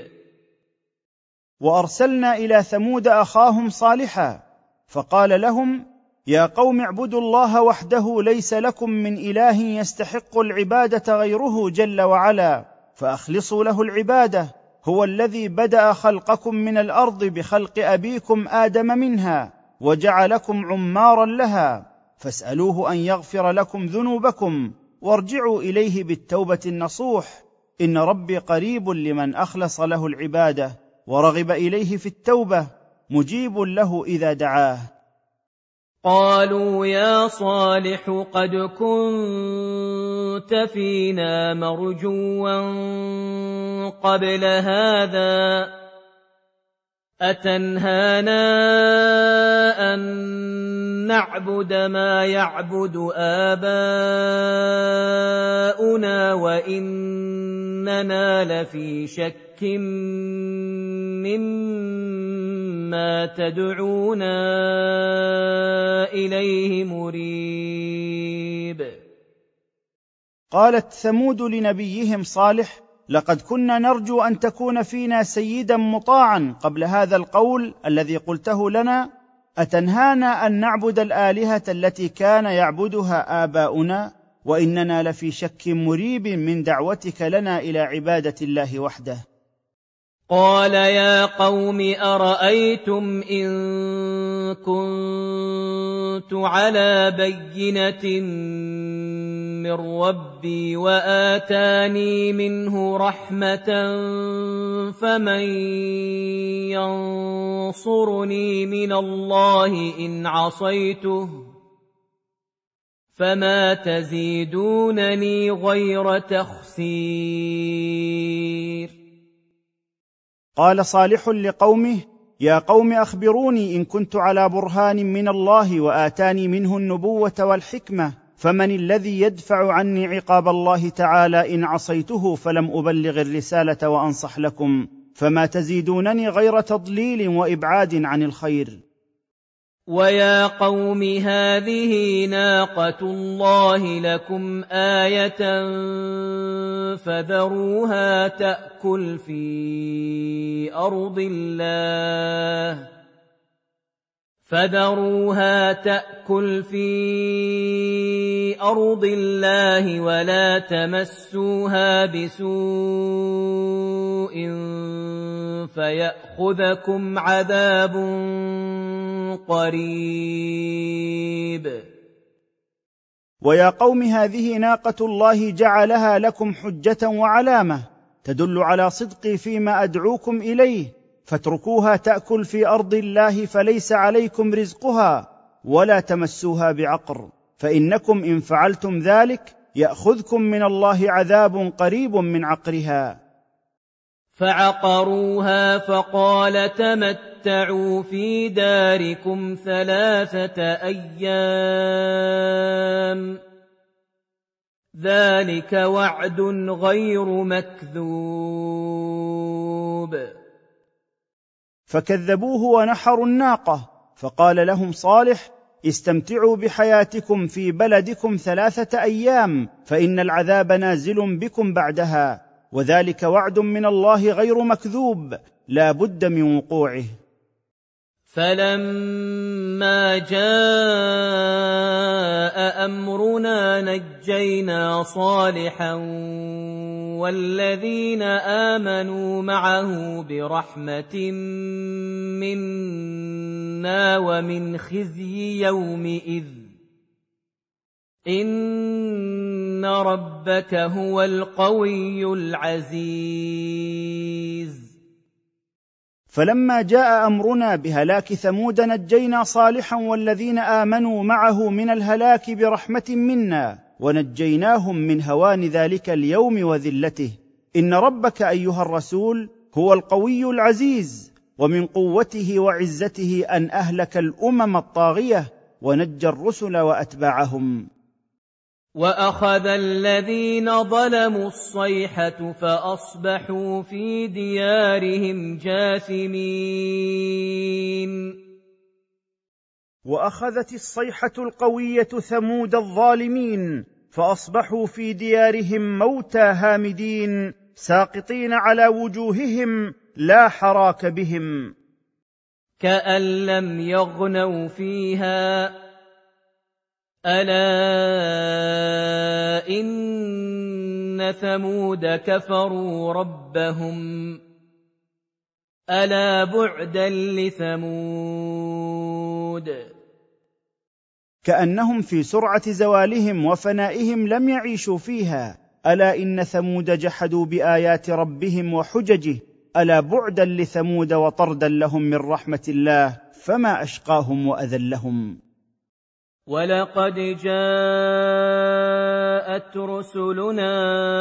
وأرسلنا إلى ثمود أخاهم صالحا فقال لهم يا قوم اعبدوا الله وحده ليس لكم من إله يستحق العبادة غيره جل وعلا فأخلصوا له العبادة هو الذي بدأ خلقكم من الأرض بخلق أبيكم آدم منها وجعلكم عمارا لها فاسألوه أن يغفر لكم ذنوبكم وارجعوا إليه بالتوبة النصوح إن ربي قريب لمن أخلص له العبادة ورغب إليه في التوبة مجيب له إذا دعاه. قالوا يا صالح قد كنت فينا مرجوا قبل هذا أتنهانا أن نعبد ما يعبد آباؤنا وإننا لفي شك مما تدعونا إليه مريب. قالت ثمود لنبيهم صالح لقد كنا نرجو أن تكون فينا سيدا مطاعا قبل هذا القول الذي قلته لنا أتنهانا أن نعبد الآلهة التي كان يعبدها آباؤنا وإننا لفي شك مريب من دعوتك لنا إلى عبادة الله وحده. قال يا قوم أرأيتم إن كنت على بينة من ربي وآتاني منه رحمة فمن ينصرني من الله إن عصيته فما تزيدونني غير تخسير. قال صالح لقومه يا قوم أخبروني إن كنت على برهان من الله وآتاني منه النبوة والحكمة فمن الذي يدفع عني عقاب الله تعالى إن عصيته فلم أبلغ الرسالة وأنصح لكم فما تزيدونني غير تضليل وإبعاد عن الخير. ويا قوم هذه ناقة الله لكم آية فذروها تأكل في أرض الله فذروها تأكل في أرض الله ولا تمسوها بسوء فيأخذكم عذاب قريب. ويا قوم هذه ناقة الله جعلها لكم حجة وعلامة تدل على صدقي فيما أدعوكم إليه، فاتركوها تأكل في أرض الله فليس عليكم رزقها، ولا تمسوها بعقر، فإنكم إن فعلتم ذلك يأخذكم من الله عذاب قريب من عقرها. فعقروها فقال تمتعوا في داركم ثلاثة أيام ذلك وعد غير مكذوب. فكذبوه ونحروا الناقة، فقال لهم صالح استمتعوا بحياتكم في بلدكم ثلاثة أيام فإن العذاب نازل بكم بعدها، وذلك وعد من الله غير مكذوب لا بد من وقوعه. فلما جاء أمرنا نجينا صالحا والذين آمنوا معه برحمة منا ومن خزي يومئذ إن ربك هو القوي العزيز. فلما جاء أمرنا بهلاك ثمود نجينا صالحا والذين آمنوا معه من الهلاك برحمة منا ونجيناهم من هوان ذلك اليوم وذلته. إن ربك أيها الرسول هو القوي العزيز، ومن قوته وعزته أن أهلك الأمم الطاغية ونجى الرسل وأتباعهم. وأخذ الذين ظلموا الصيحة فأصبحوا في ديارهم جاثمين. وأخذت الصيحة القوية ثمود الظالمين فأصبحوا في ديارهم موتى هامدين ساقطين على وجوههم لا حراك بهم. كأن لم يغنوا فيها ألا إن ثمود كفروا ربهم ألا بعدا لثمود. كأنهم في سرعة زوالهم وفنائهم لم يعيشوا فيها. ألا إن ثمود جحدوا بآيات ربهم وحججه ألا بعدا لثمود وطردا لهم من رحمة الله فما أشقاهم وأذلهم. ولقد جاءت رسلنا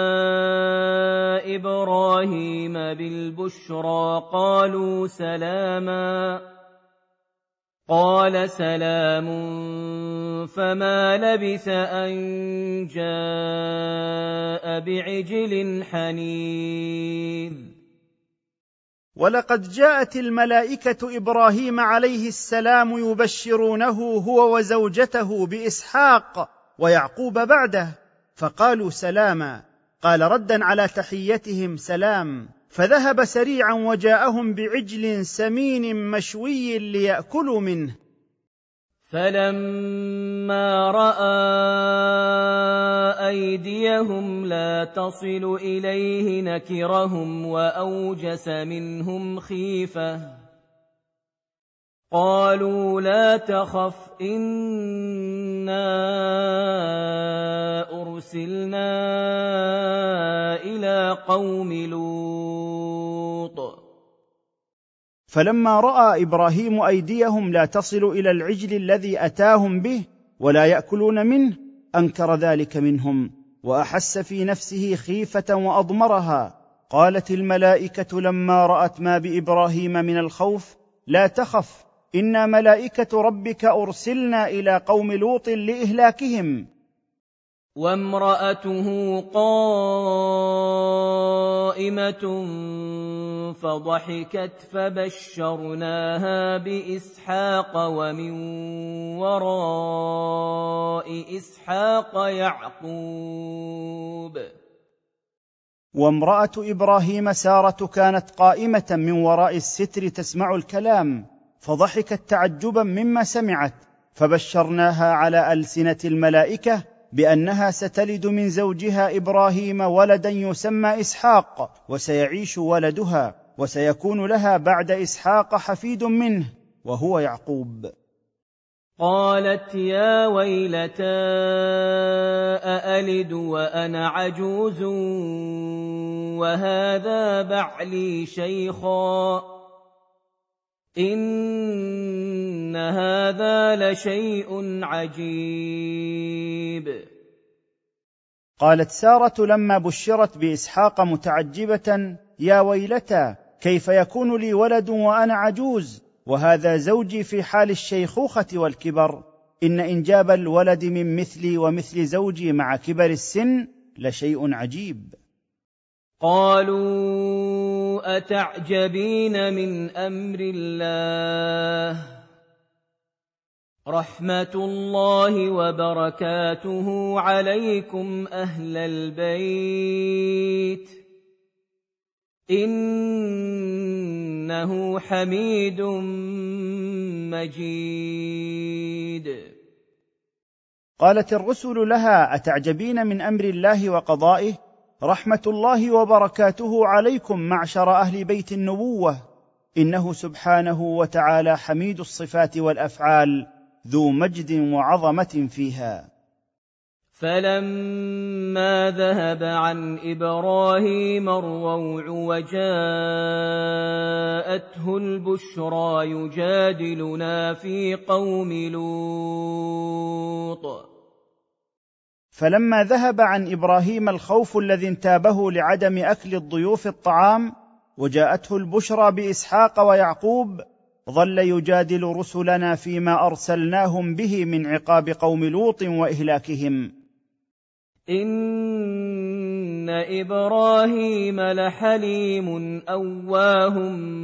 إبراهيم بالبشرى قالوا سلاما قال سلام فما لبث أن جاء بعجل حنيذ. ولقد جاءت الملائكة إبراهيم عليه السلام يبشرونه هو وزوجته بإسحاق ويعقوب بعده، فقالوا سلاما، قال ردا على تحيتهم سلام، فذهب سريعا وجاءهم بعجل سمين مشوي ليأكلوا منه. فلما رأى أيديهم لا تصل إليه نكرهم وأوجس منهم خيفة قالوا لا تخف إنا أرسلنا إلى قوم لوط. فلما رأى إبراهيم أيديهم لا تصل إلى العجل الذي أتاهم به ولا يأكلون منه أنكر ذلك منهم وأحس في نفسه خيفة وأضمرها. قالت الملائكة لما رأت ما بإبراهيم من الخوف لا تخف إنا ملائكة ربك أرسلنا إلى قوم لوط لإهلاكهم. وامرأته قائمة فضحكت فبشرناها بإسحاق ومن وراء إسحاق يعقوب. وامرأة إبراهيم سارة كانت قائمة من وراء الستر تسمع الكلام، فضحكت تعجبا مما سمعت، فبشرناها على ألسنة الملائكة بأنها ستلد من زوجها إبراهيم ولدا يسمى إسحاق، وسيعيش ولدها، وسيكون لها بعد إسحاق حفيد منه وهو يعقوب. قالت يا ويلتى أألد وأنا عجوز وهذا بعلي شيخا إن هذا لشيء عجيب. قالت سارة لما بشرت بإسحاق متعجبة: يا ويلتى، كيف يكون لي ولد وأنا عجوز وهذا زوجي في حال الشيخوخة والكبر؟ إن إنجاب الولد من مثلي ومثل زوجي مع كبر السن لشيء عجيب. قالوا أتعجبين من أمر الله رحمة الله وبركاته عليكم أهل البيت إنه حميد مجيد. قالت الرسل لها: أتعجبين من أمر الله وقضائه؟ رحمة الله وبركاته عليكم معشر أهل بيت النبوة، إنه سبحانه وتعالى حميد الصفات والأفعال ذو مجد وعظمة فيها. فلما ذهب عن إبراهيم الروع وجاءته البشرى يجادلنا في قوم لوط. فلما ذهب عن إبراهيم الخوف الذي انتابه لعدم أكل الضيوف الطعام، وجاءته البشرى بإسحاق ويعقوب، ظل يجادل رسلنا فيما أرسلناهم به من عقاب قوم لوط وإهلاكهم. إن إبراهيم لحليم أواه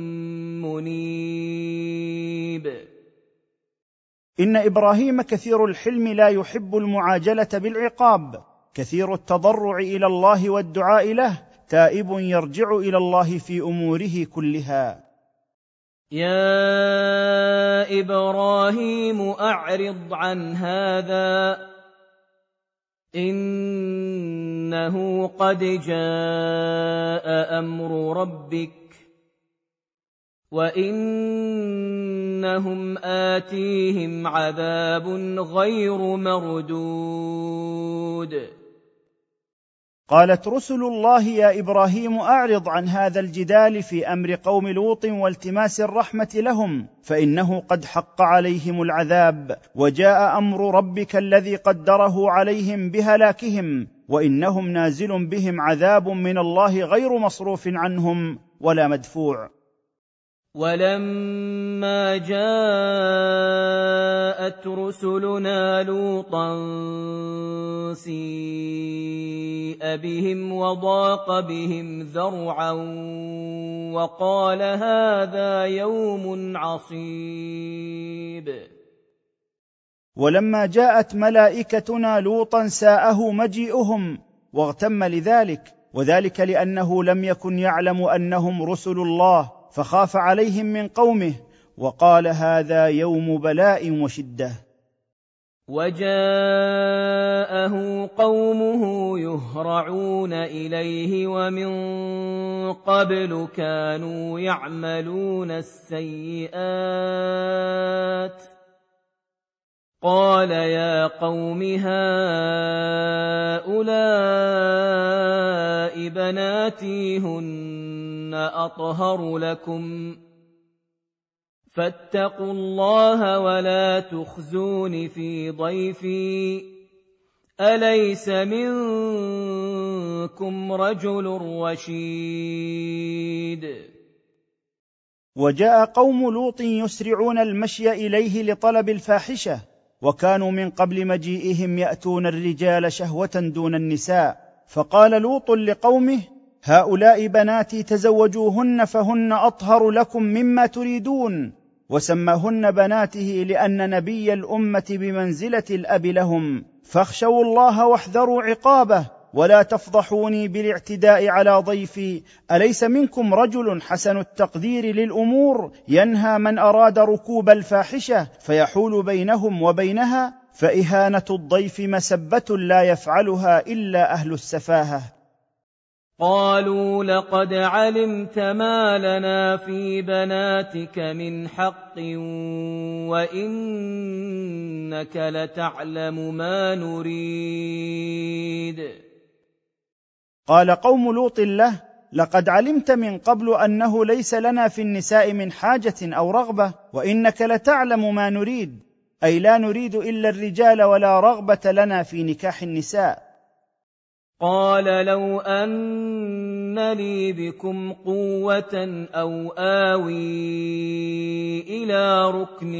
منيب. إن إبراهيم كثير الحلم لا يحب المعاجلة بالعقاب، كثير التضرع إلى الله والدعاء له، تائب يرجع إلى الله في أموره كلها. يا إبراهيم أعرض عن هذا إنه قد جاء أمر ربك وإنهم آتيهم عذاب غير مردود. قالت رسل الله: يا إبراهيم أعرض عن هذا الجدال في أمر قوم لوط والتماس الرحمة لهم، فإنه قد حق عليهم العذاب، وجاء أمر ربك الذي قدره عليهم بهلاكهم، وإنهم نازل بهم عذاب من الله غير مصروف عنهم ولا مدفوع. ولما جاءت رسلنا لوطا سيء بهم وضاق بهم ذرعا وقال هذا يوم عصيب. ولما جاءت ملائكتنا لوطا ساءه مجيئهم واغتم لذلك، وذلك لأنه لم يكن يعلم أنهم رسل الله، فخاف عليهم من قومه وقال هذا يوم بلاء وشدة. وجاءه قومه يهرعون إليه ومن قبل كانوا يعملون السيئات قال يا قوم هؤلاء بناتي هن أطهر لكم فاتقوا الله ولا تخزون في ضيفي أليس منكم رجل رشيد. وجاء قوم لوط يسرعون المشي إليه لطلب الفاحشة، وكانوا من قبل مجيئهم ياتون الرجال شهوه دون النساء. فقال لوط لقومه: هؤلاء بناتي تزوجوهن فهن اطهر لكم مما تريدون. وسماهن بناته لان نبي الامه بمنزله الاب لهم. فاخشوا الله واحذروا عقابه، ولا تفضحوني بالاعتداء على ضيفي. أليس منكم رجل حسن التقدير للأمور ينهى من أراد ركوب الفاحشة فيحول بينهم وبينها؟ فإهانة الضيف مسبة لا يفعلها إلا أهل السفاهة. قالوا لقد علمت ما لنا في بناتك من حق وإنك لتعلم ما نريد. قال قوم لوط له: لقد علمت من قبل أنه ليس لنا في النساء من حاجة أو رغبة، وإنك لتعلم ما نريد، أي لا نريد إلا الرجال ولا رغبة لنا في نكاح النساء. قال لو أن لي بكم قوة أو آوي إلى ركن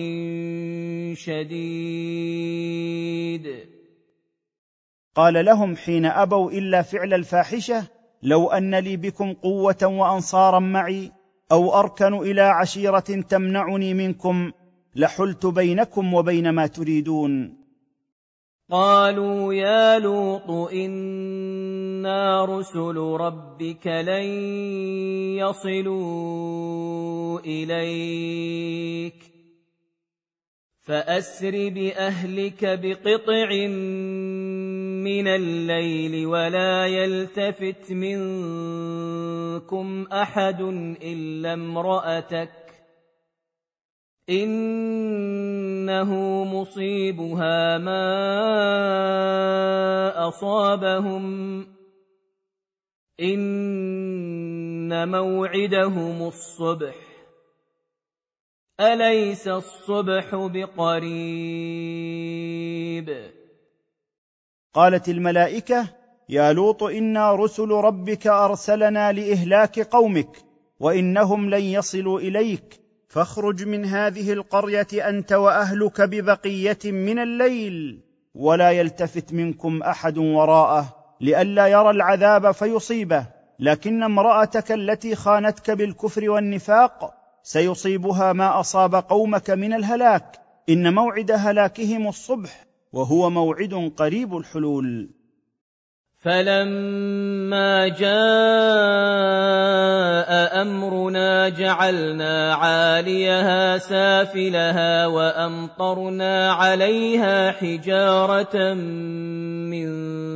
شديد. قال لهم حين أبوا إلا فعل الفاحشة: لو أن لي بكم قوة وأنصارا معي، أو أركن إلى عشيرة تمنعني منكم، لحلت بينكم وبين ما تريدون. قالوا يا لوط إنا رسل ربك لن يصلوا إليك، فأسر بأهلك بقطع من الليل ولا يلتفت منكم أحد إلا امرأتك، إنه مصيبها ما أصابهم، إن موعدهم الصبح، أليس الصبح بقريب؟ قالت الملائكة: يا لوط إنا رسل ربك أرسلنا لإهلاك قومك، وإنهم لن يصلوا إليك، فاخرج من هذه القرية أنت وأهلك ببقية من الليل، ولا يلتفت منكم أحد وراءه، لئلا يرى العذاب فيصيبه، لكن امرأتك التي خانتك بالكفر والنفاق سيصيبها ما أصاب قومك من الهلاك، إن موعد هلاكهم الصبح، وهو موعد قريب الحلول. فلما جاء أمرنا جعلنا عاليها سافلها وأمطرنا عليها حجارة من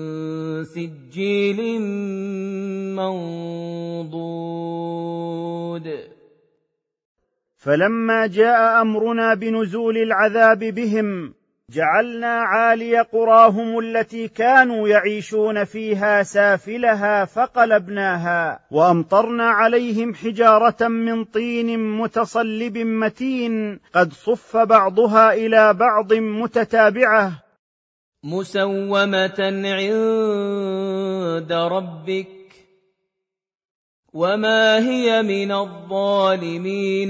سجيل منضود. فلما جاء أمرنا بنزول العذاب بهم جعلنا عالي قراهم التي كانوا يعيشون فيها سافلها فقلبناها، وأمطرنا عليهم حجارة من طين متصلب متين قد صف بعضها إلى بعض متتابعة، مسومة عند ربك وما هي من الظالمين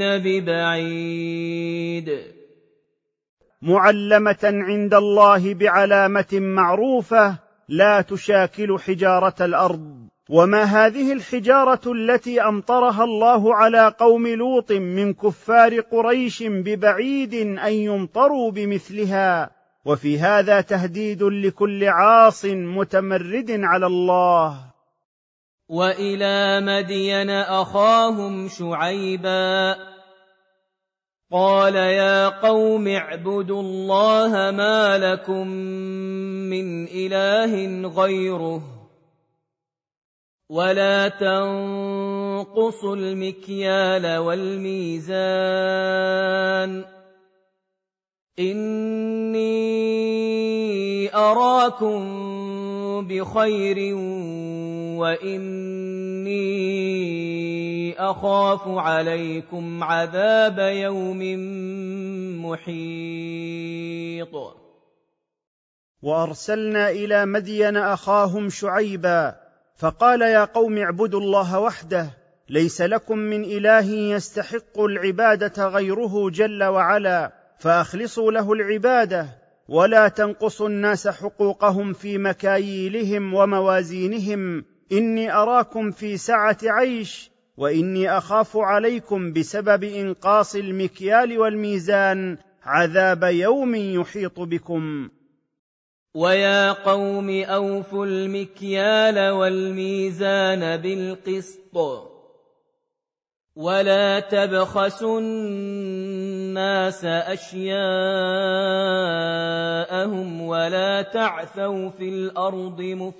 ببعيد. معلمة عند الله بعلامة معروفة لا تشاكل حجارة الأرض. وما هذه الحجارة التي أمطرها الله على قوم لوط من كفار قريش ببعيد أن يمطروا بمثلها، وفي هذا تهديد لكل عاص متمرد على الله. وإلى مدين أخاهم شعيبا قال يا قوم اعبدوا الله ما لكم من إله غيره ولا تنقصوا المكيال والميزان، إني أراكم بخير وإني أخاف عليكم عذاب يوم محيط. وأرسلنا إلى مدين أخاهم شعيبا فقال يا قوم اعبدوا الله وحده، ليس لكم من إله يستحق العبادة غيره جل وعلا، فأخلصوا له العبادة، ولا تنقصوا الناس حقوقهم في مكاييلهم وموازينهم، إني أراكم في سعة عيش، وإني أخاف عليكم بسبب إنقاص المكيال والميزان عذاب يوم يحيط بكم. ويا قوم أوفوا المكيال والميزان بالقسط ولا تبخسوا الناس أشياءهم ولا تعثوا في الأرض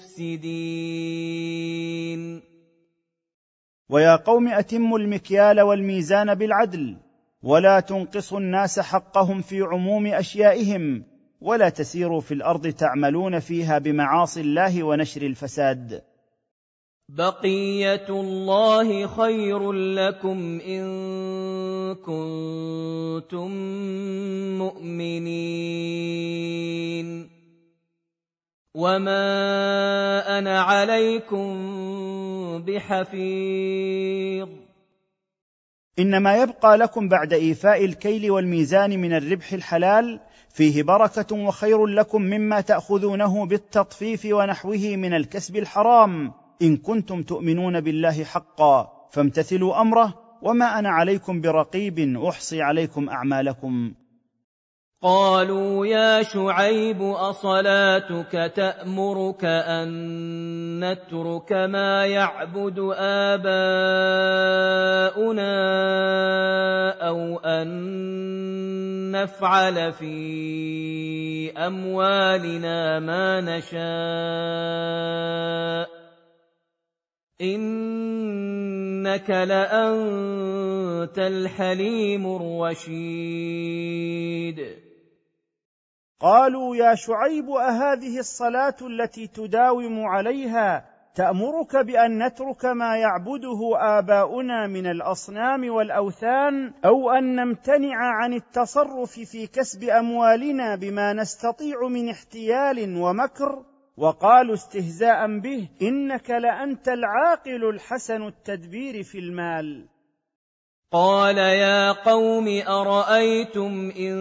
مفسدين. ويا قوم أتموا المكيال والميزان بالعدل، ولا تنقصوا الناس حقهم في عموم أشيائهم، ولا تسيروا في الأرض تعملون فيها بمعاصي الله ونشر الفساد. بقية الله خير لكم إن كنتم مؤمنين، وما أنا عليكم بحفيظ. إنما يبقى لكم بعد إيفاء الكيل والميزان من الربح الحلال فيه بركة وخير لكم مما تأخذونه بالتطفيف ونحوه من الكسب الحرام، إن كنتم تؤمنون بالله حقا، فامتثلوا أمره، وما أنا عليكم برقيب أحصي عليكم أعمالكم. قالوا يا شعيب أصلاتك تأمرك أن نترك ما يعبد آباؤنا أو أن نفعل في أموالنا ما نشاء إنك لأنت الحليم الرشيد. قالوا يا شعيب أهذه الصلاة التي تداوم عليها تأمرك بأن نترك ما يعبده آباؤنا من الأصنام والأوثان، أو أن نمتنع عن التصرف في كسب أموالنا بما نستطيع من احتيال ومكر؟ وقالوا استهزاء به إنك لأنت العاقل الحسن التدبير في المال. قال يا قوم أرأيتم إن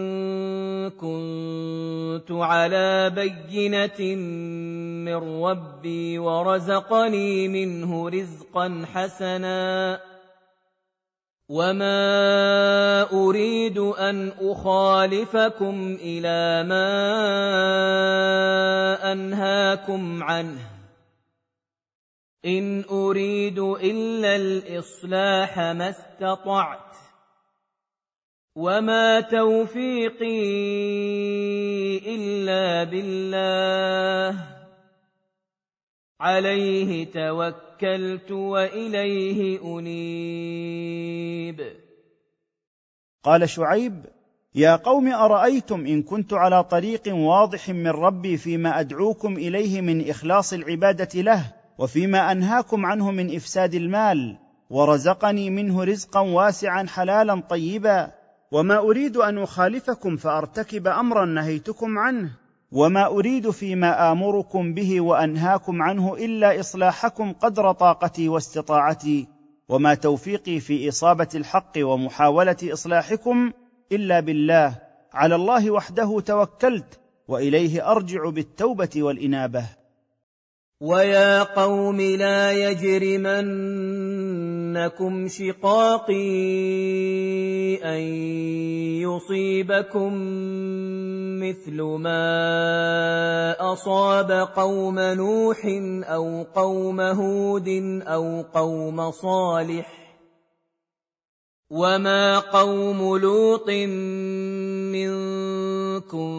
كنت على بينة من ربي ورزقني منه رزقا حسنا وما أريد أن أخالفكم إلى ما أنهاكم عنه إن أريد إلا الإصلاح ما استطعت وما توفيقي إلا بالله عليه توكلت وإليه أنيب. قال شعيب يا قوم أرأيتم إن كنت على طريق واضح من ربي فيما أدعوكم إليه من إخلاص العبادة له، وفيما أنهاكم عنه من إفساد المال، ورزقني منه رزقا واسعا حلالا طيبا، وما أريد أن أخالفكم فأرتكب أمرا نهيتكم عنه، وما أريد فيما آمركم به وأنهاكم عنه إلا إصلاحكم قدر طاقتي واستطاعتي، وما توفيقي في إصابة الحق ومحاولة إصلاحكم إلا بالله، على الله وحده توكلت وإليه أرجع بالتوبة والإنابة. ويا قوم لا يجرمنكم شقاقي أن يصيبكم مثل ما أصاب قوم نوح أو قوم هود أو قوم صالح وما قوم لوط منكم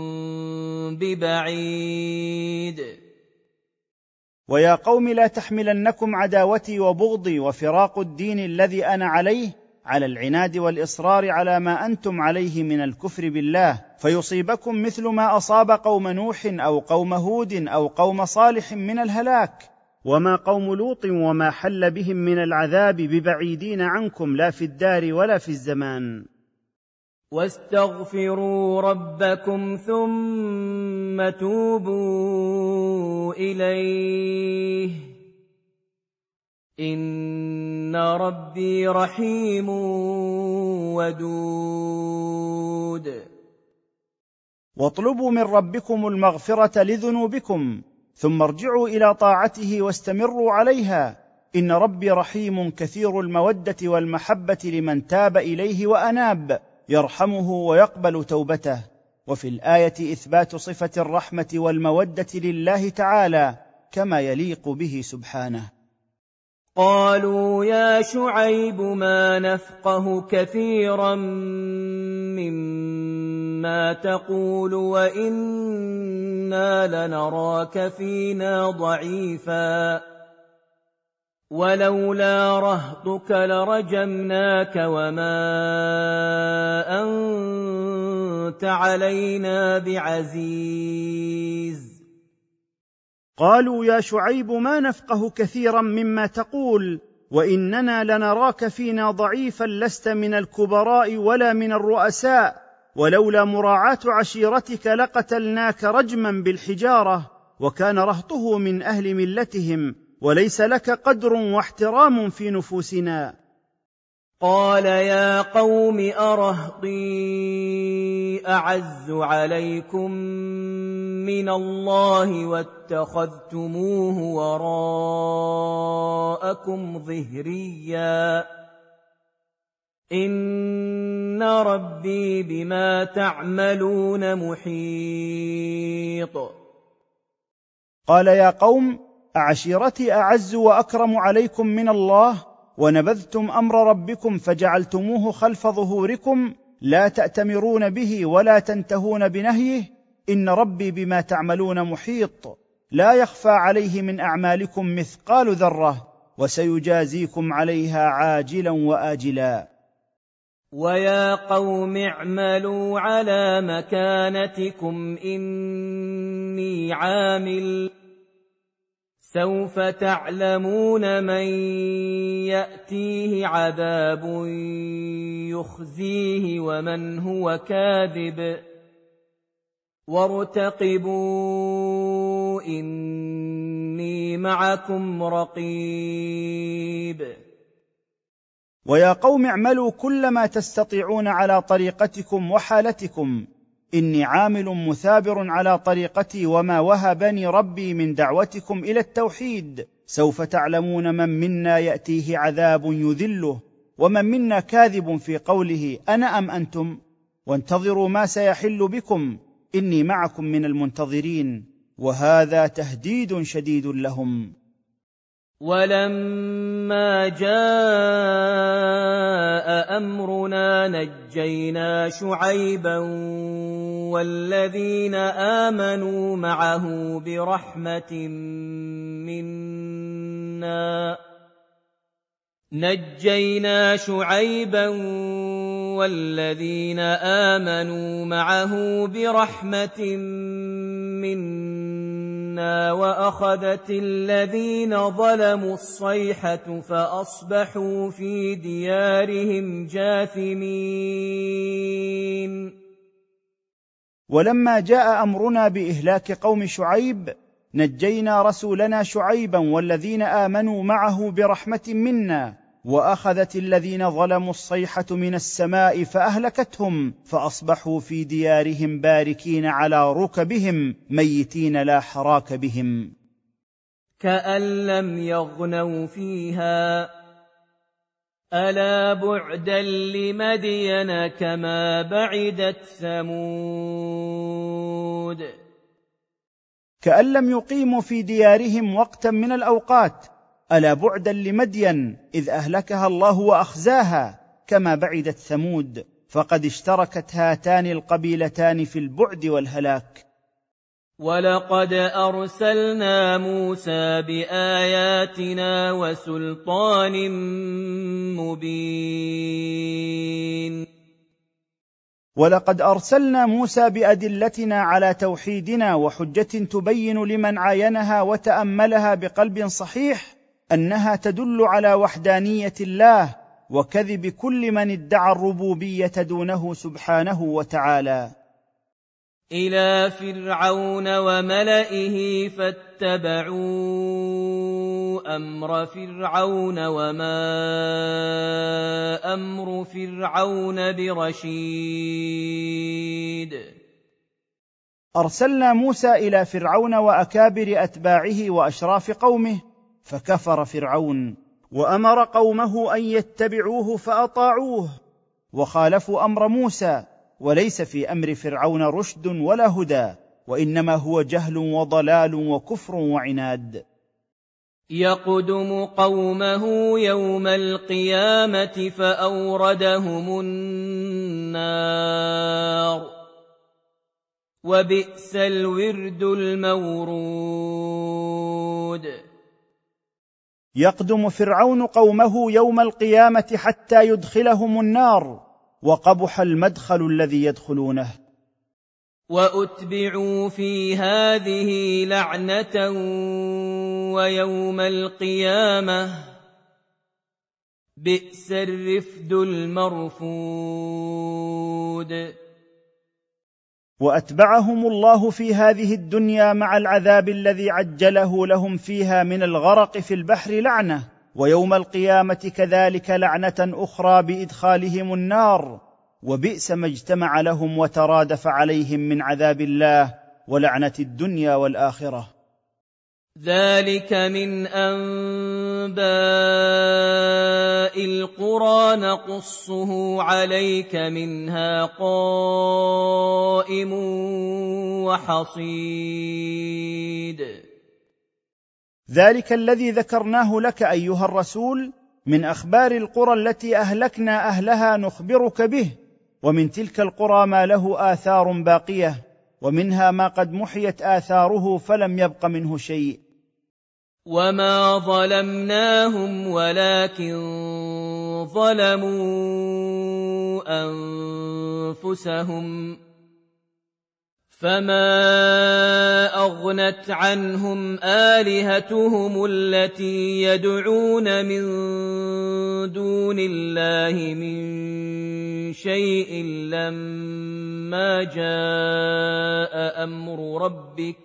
ببعيد. ويا قوم لا تحملنكم عداوتي وبغضي وفراق الدين الذي أنا عليه على العناد والإصرار على ما أنتم عليه من الكفر بالله، فيصيبكم مثل ما أصاب قوم نوح أو قوم هود أو قوم صالح من الهلاك، وما قوم لوط وما حل بهم من العذاب ببعيدين عنكم لا في الدار ولا في الزمان. واستغفروا ربكم ثم توبوا إليه إن ربي رحيم ودود. واطلبوا من ربكم المغفرة لذنوبكم ثم ارجعوا إلى طاعته واستمروا عليها، إن ربي رحيم كثير المودة والمحبة لمن تاب إليه وأناب، يرحمه ويقبل توبته. وفي الآية إثبات صفة الرحمة والمودة لله تعالى كما يليق به سبحانه. قالوا يا شعيب ما نفقه كثيرا مما تقول وإنا لنراك فينا ضعيفا ولولا رهطك لرجمناك وما أنت علينا بعزيز. قالوا يا شعيب ما نفقه كثيرا مما تقول وإننا لنراك فينا ضعيفا، لست من الكبراء ولا من الرؤساء، ولولا مراعاة عشيرتك لقتلناك رجما بالحجارة، وكان رهطه من أهل ملتهم، وليس لك قدر واحترام في نفوسنا. قال يا قوم أرهطي أعز عليكم من الله واتخذتموه وراءكم ظهريا إن ربي بما تعملون محيط. قال يا قوم أعشيرتي أعز وأكرم عليكم من الله، ونبذتم أمر ربكم فجعلتموه خلف ظهوركم لا تأتمرون به ولا تنتهون بنهيه، إن ربي بما تعملون محيط، لا يخفى عليه من أعمالكم مثقال ذرة، وسيجازيكم عليها عاجلا وآجلا. ويا قوم اعملوا على مكانتكم إني عامل سوف تعلمون من يأتيه عذاب يخزيه ومن هو كاذب وارتقبوا إني معكم رقيب. ويا قوم اعملوا كل ما تستطيعون على طريقتكم وحالتكم، إني عامل مثابر على طريقتي وما وهبني ربي من دعوتكم إلى التوحيد، سوف تعلمون من منا يأتيه عذاب يذله ومن منا كاذب في قوله أنا أم أنتم، وانتظروا ما سيحل بكم إني معكم من المنتظرين. وهذا تهديد شديد لهم. ولما جاء أمرنا نجينا شعيبا والذين آمنوا معه برحمة منا نجينا شعيبا والذين آمنوا معه برحمة منا وأخذت الذين ظلموا الصيحة فأصبحوا في ديارهم جاثمين. ولما جاء أمرنا بإهلاك قوم شعيب نجينا رسولنا شعيبا والذين آمنوا معه برحمة منا، وأخذت الذين ظلموا الصيحة من السماء فأهلكتهم، فأصبحوا في ديارهم باركين على ركبهم ميتين لا حراك بهم. كأن لم يغنوا فيها ألا بعدا لمدين كما بعدت ثمود. كأن لم يقيموا في ديارهم وقتا من الأوقات، ألا بعدا لمدين إذ أهلكها الله وأخزاها، كما بعدت ثمود، فقد اشتركت هاتان القبيلتان في البعد والهلاك. ولقد أرسلنا موسى بآياتنا وسلطان مبين. ولقد أرسلنا موسى بأدلتنا على توحيدنا وحجة تبين لمن عاينها وتأملها بقلب صحيح أنها تدل على وحدانية الله وكذب كل من ادعى الربوبية دونه سبحانه وتعالى. إلى فرعون وملئه فاتبعوا أمر فرعون وما أمر فرعون برشيد. أرسلنا موسى إلى فرعون وأكابر أتباعه وأشراف قومه، فكفر فرعون وأمر قومه أن يتبعوه فأطاعوه، وخالفوا أمر موسى، وليس في أمر فرعون رشد ولا هدى، وإنما هو جهل وضلال وكفر وعناد. يقدم قومه يوم القيامة فأوردهم النار وبئس الورد المورود. يقدم فرعون قومه يوم القيامة حتى يدخلهم النار، وقبح المدخل الذي يدخلونه. وأتبعوا في هذه لعنة ويوم القيامة بئس الرفد المرفود. وأتبعهم الله في هذه الدنيا مع العذاب الذي عجله لهم فيها من الغرق في البحر لعنة، ويوم القيامة كذلك لعنة أخرى بإدخالهم النار، وبئس ما اجتمع لهم وترادف عليهم من عذاب الله ولعنة الدنيا والآخرة. ذلك من أنباء القرى نقصه عليك منها قائم وحصيد. ذلك الذي ذكرناه لك أيها الرسول من أخبار القرى التي أهلكنا أهلها نخبرك به، ومن تلك القرى ما له آثار باقية، ومنها ما قد محيت آثاره فلم يبق منه شيء. وما ظلمناهم ولكن ظلموا أنفسهم، فما أغنت عنهم آلهتهم التي يدعون من دون الله من شيء لما جاء أمر ربك،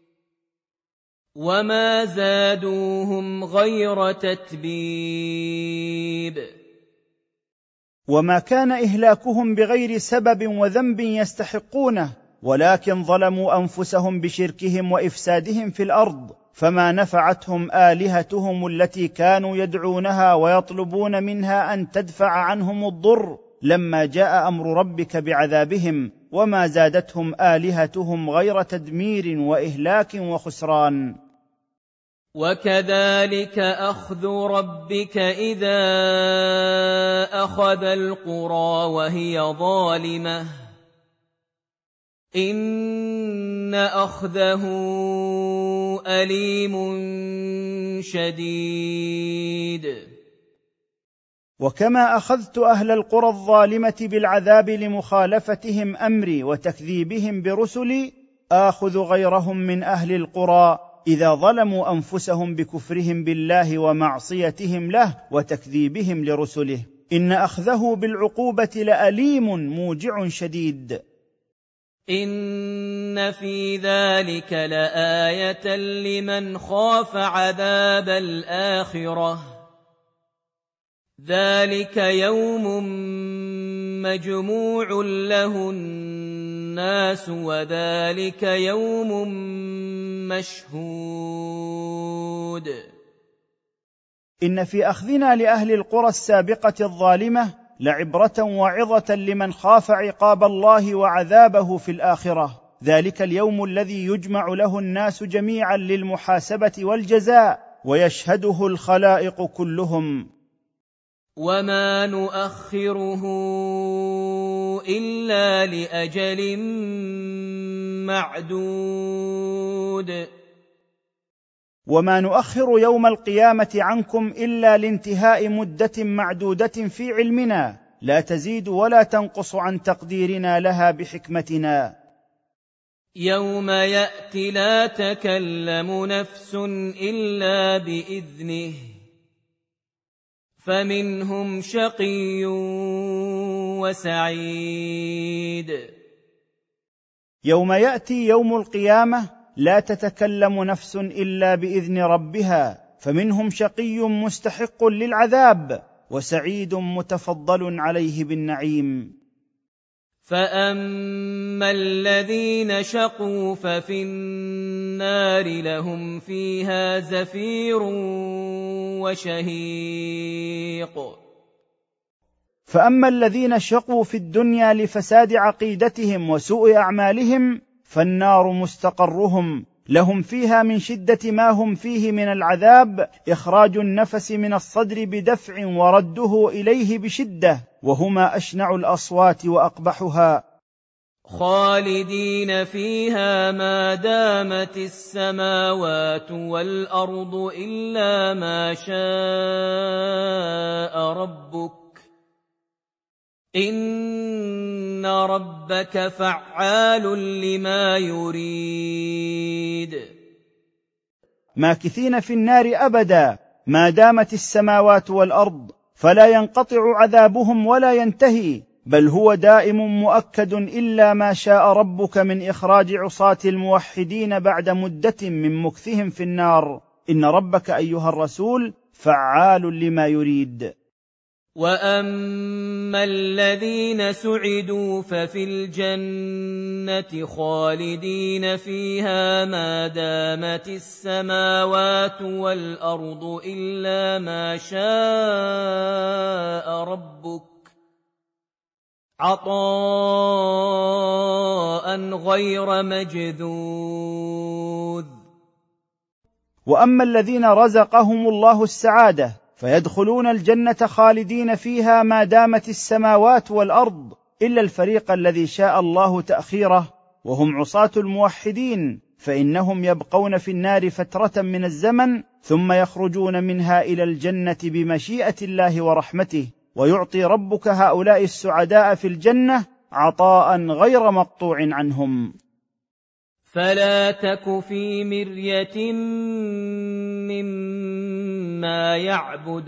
وما زادوهم غير تتبيب. وما كان إهلاكهم بغير سبب وذنب يستحقونه، ولكن ظلموا أنفسهم بشركهم وإفسادهم في الأرض، فما نفعتهم آلهتهم التي كانوا يدعونها ويطلبون منها أن تدفع عنهم الضر لما جاء أمر ربك بعذابهم، وما زادتهم آلهتهم غير تدمير وإهلاك وخسران. وكذلك أخذ ربك إذا أخذ القرى وهي ظالمة إن أخذه أليم شديد. وكما أخذت أهل القرى الظالمة بالعذاب لمخالفتهم أمري وتكذيبهم برسلي، آخذ غيرهم من أهل القرى إذا ظلموا أنفسهم بكفرهم بالله ومعصيتهم له وتكذيبهم لرسله، إن أخذه بالعقوبة لأليم موجع شديد. إن في ذلك لآية لمن خاف عذاب الآخرة، ذلك يوم مجموع له الناس وذلك يوم مشهود. إن في أخذنا لأهل القرى السابقة الظالمة لعبرة وعظة لمن خاف عقاب الله وعذابه في الآخرة، ذلك اليوم الذي يجمع له الناس جميعا للمحاسبة والجزاء ويشهده الخلائق كلهم. وما نؤخره إلا لأجل معدود. وما نؤخر يوم القيامة عنكم إلا لانتهاء مدة معدودة في علمنا، لا تزيد ولا تنقص عن تقديرنا لها بحكمتنا. يوم يأتي لا تكلم نفس إلا بإذنه، فمنهم شقي وسعيد. يوم يأتي يوم القيامة لا تتكلم نفس إلا بإذن ربها، فمنهم شقي مستحق للعذاب وسعيد متفضل عليه بالنعيم. فأما الذين شقوا ففي النار لهم فيها زفير وشهيق. فأما الذين شقوا في الدنيا لفساد عقيدتهم وسوء أعمالهم فالنار مستقرهم، لهم فيها من شدة ما هم فيه من العذاب إخراج النفس من الصدر بدفع ورده إليه بشدة، وهما أشنع الأصوات وأقبحها. خالدين فيها ما دامت السماوات والأرض إلا ما شاء ربك إن ربك فعال لما يريد. ماكثين في النار أبدا ما دامت السماوات والأرض، فلا ينقطع عذابهم ولا ينتهي، بل هو دائم مؤكد إلا ما شاء ربك من إخراج عصاة الموحدين بعد مدة من مكثهم في النار. إن ربك أيها الرسول فعال لما يريد. وأما الذين سعدوا ففي الجنة خالدين فيها ما دامت السماوات والأرض إلا ما شاء ربك عطاء غير مجذوذ. وأما الذين رزقهم الله السعادة فيدخلون الجنة خالدين فيها ما دامت السماوات والأرض إلا الفريق الذي شاء الله تأخيره، وهم عصاة الموحدين، فإنهم يبقون في النار فترة من الزمن ثم يخرجون منها إلى الجنة بمشيئة الله ورحمته، ويعطي ربك هؤلاء السعداء في الجنة عطاء غير مقطوع عنهم. فلا تك في مرية مما يعبد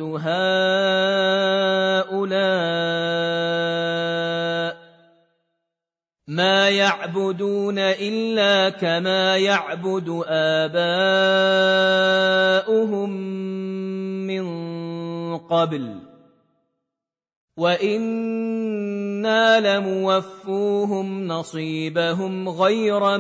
هؤلاء ما يعبدون إلا كما يعبد آباؤهم من قبل وإنا لموفوهم نصيبهم غير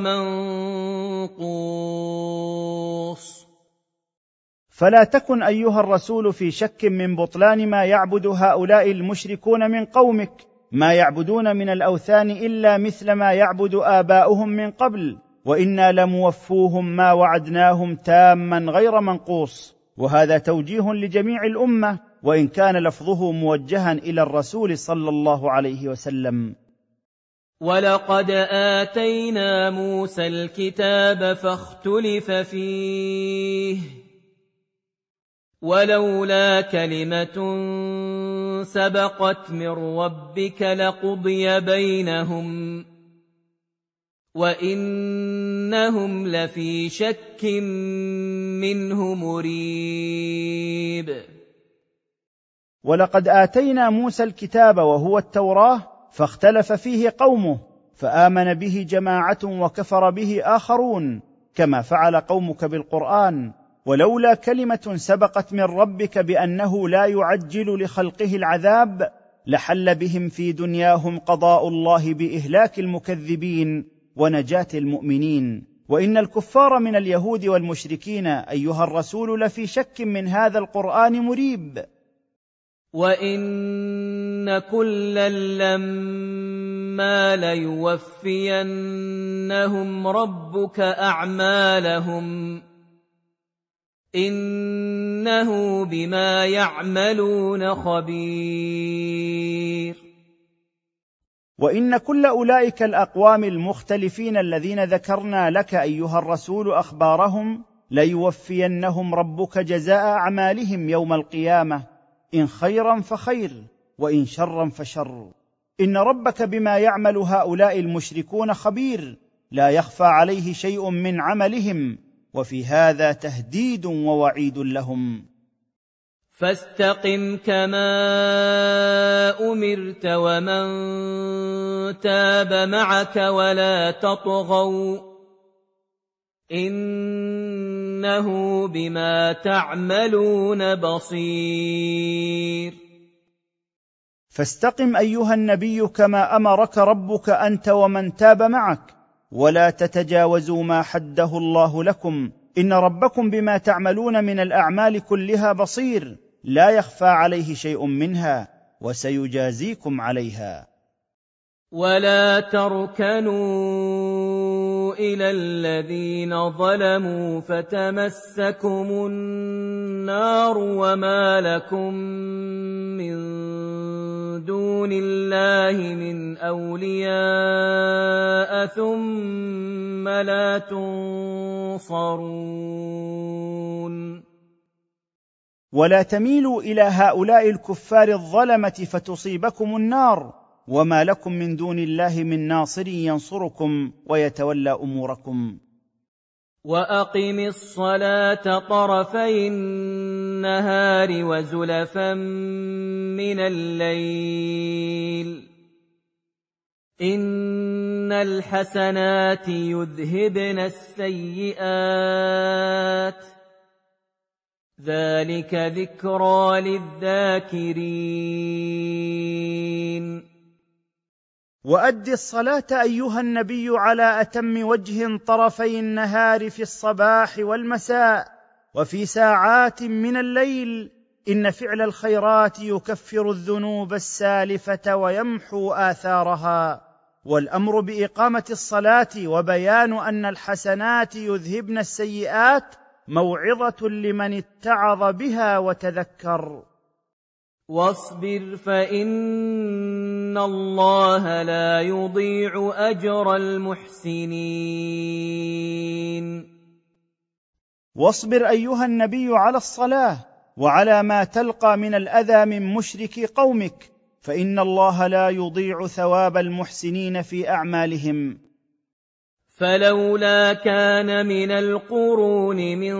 منقوص. فلا تكن أيها الرسول في شك من بطلان ما يعبد هؤلاء المشركون من قومك، ما يعبدون من الأوثان إلا مثل ما يعبد آباؤهم من قبل، وإنا لموفوهم ما وعدناهم تاما غير منقوص. وهذا توجيه لجميع الأمة، وإن كان لفظه موجها إلى الرسول صلى الله عليه وسلم. ولقد آتينا موسى الكتاب فاختلف فيه ولولا كلمة سبقت من ربك لقضي بينهم وإنهم لفي شك منه مريب. ولقد آتينا موسى الكتاب وهو التوراة فاختلف فيه قومه، فآمن به جماعة وكفر به آخرون، كما فعل قومك بالقرآن. ولولا كلمة سبقت من ربك بأنه لا يعجل لخلقه العذاب لحل بهم في دنياهم قضاء الله بإهلاك المكذبين ونجاة المؤمنين. وإن الكفار من اليهود والمشركين أيها الرسول لفي شك من هذا القرآن مريب. وإن كلا لما ليوفينهم ربك أعمالهم إنه بما يعملون خبير. وإن كل أولئك الأقوام المختلفين الذين ذكرنا لك أيها الرسول أخبارهم ليوفينهم ربك جزاء أعمالهم يوم القيامة، إن خيرا فخير وإن شرا فشر. إن ربك بما يعمل هؤلاء المشركون خبير، لا يخفى عليه شيء من عملهم، وفي هذا تهديد ووعيد لهم. فاستقم كما أمرت ومن تاب معك ولا تطغوا إنه بما تعملون بصير. فاستقم ايها النبي كما امرك ربك انت ومن تاب معك، ولا تتجاوزوا ما حده الله لكم، ان ربكم بما تعملون من الاعمال كلها بصير، لا يخفى عليه شيء منها، وسيجازيكم عليها. ولا تركنوا إلى الذين ظلموا فتمسكم النار وما لكم من دون الله من أولياء ثم لا تنصرون. ولا تميلوا إلى هؤلاء الكفار الظلمة فتصيبكم النار، وما لكم من دون الله من ناصر ينصركم ويتولى أموركم. وأقم الصلاة طرفي النهار وزلفا من الليل، إن الحسنات يذهبن السيئات، ذلك ذكرى للذاكرين. وأد الصلاة أيها النبي على أتم وجه طرفي النهار في الصباح والمساء وفي ساعات من الليل، إن فعل الخيرات يكفر الذنوب السالفة ويمحو آثارها. والأمر بإقامة الصلاة وبيان أن الحسنات يذهبن السيئات موعظة لمن اتعظ بها وتذكر. واصبر فإن الله لا يضيع أجر المحسنين. واصبر أيها النبي على الصلاة وعلى ما تلقى من الأذى من مشركي قومك، فإن الله لا يضيع ثواب المحسنين في أعمالهم. فلولا كان من القرون من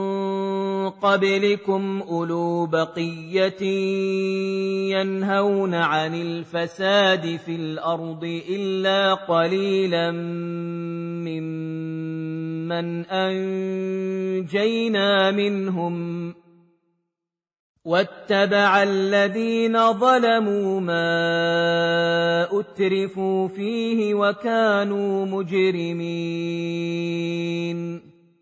قبلكم أولو بقية ينهون عن الفساد في الأرض إلا قليلا ممن أنجينا منهم، واتبع الذين ظلموا ما أترفوا فيه وكانوا مجرمين.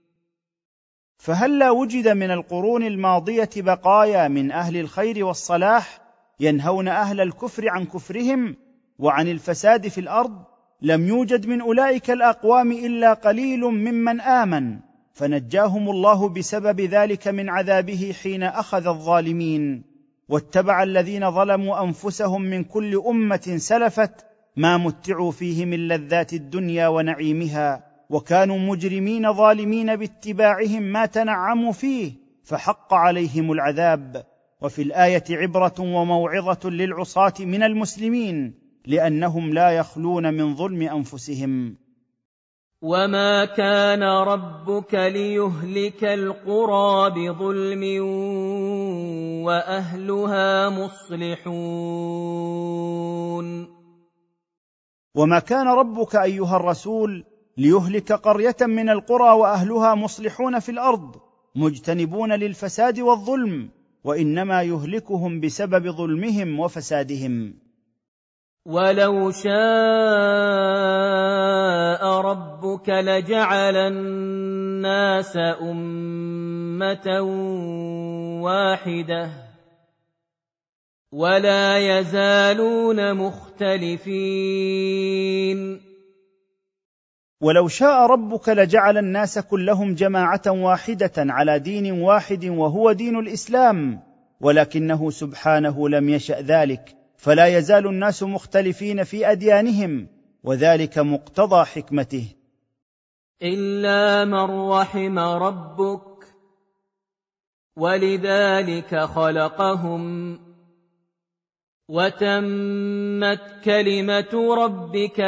فهلا وجد من القرون الماضية بقايا من أهل الخير والصلاح ينهون أهل الكفر عن كفرهم وعن الفساد في الأرض؟ لم يوجد من أولئك الأقوام إلا قليل ممن آمن، فنجاهم الله بسبب ذلك من عذابه حين أخذ الظالمين. واتبع الذين ظلموا أنفسهم من كل أمة سلفت ما متعوا فيه من لذات الدنيا ونعيمها، وكانوا مجرمين ظالمين باتباعهم ما تنعموا فيه، فحق عليهم العذاب. وفي الآية عبرة وموعظة للعصاة من المسلمين، لأنهم لا يخلون من ظلم أنفسهم. وما كان ربك ليهلك القرى بظلم وأهلها مصلحون. وما كان ربك أيها الرسول ليهلك قرية من القرى وأهلها مصلحون في الأرض مجتنبون للفساد والظلم، وإنما يهلكهم بسبب ظلمهم وفسادهم. ولو شاء ربك لجعل الناس أمة واحدة ولا يزالون مختلفين. ولو شاء ربك لجعل الناس كلهم جماعة واحدة على دين واحد وهو دين الإسلام، ولكنه سبحانه لم يشأ ذلك، فلا يزال الناس مختلفين في أديانهم، وذلك مقتضى حكمته. إلا من رحم ربك ولذلك خلقهم، وتمت كلمة ربك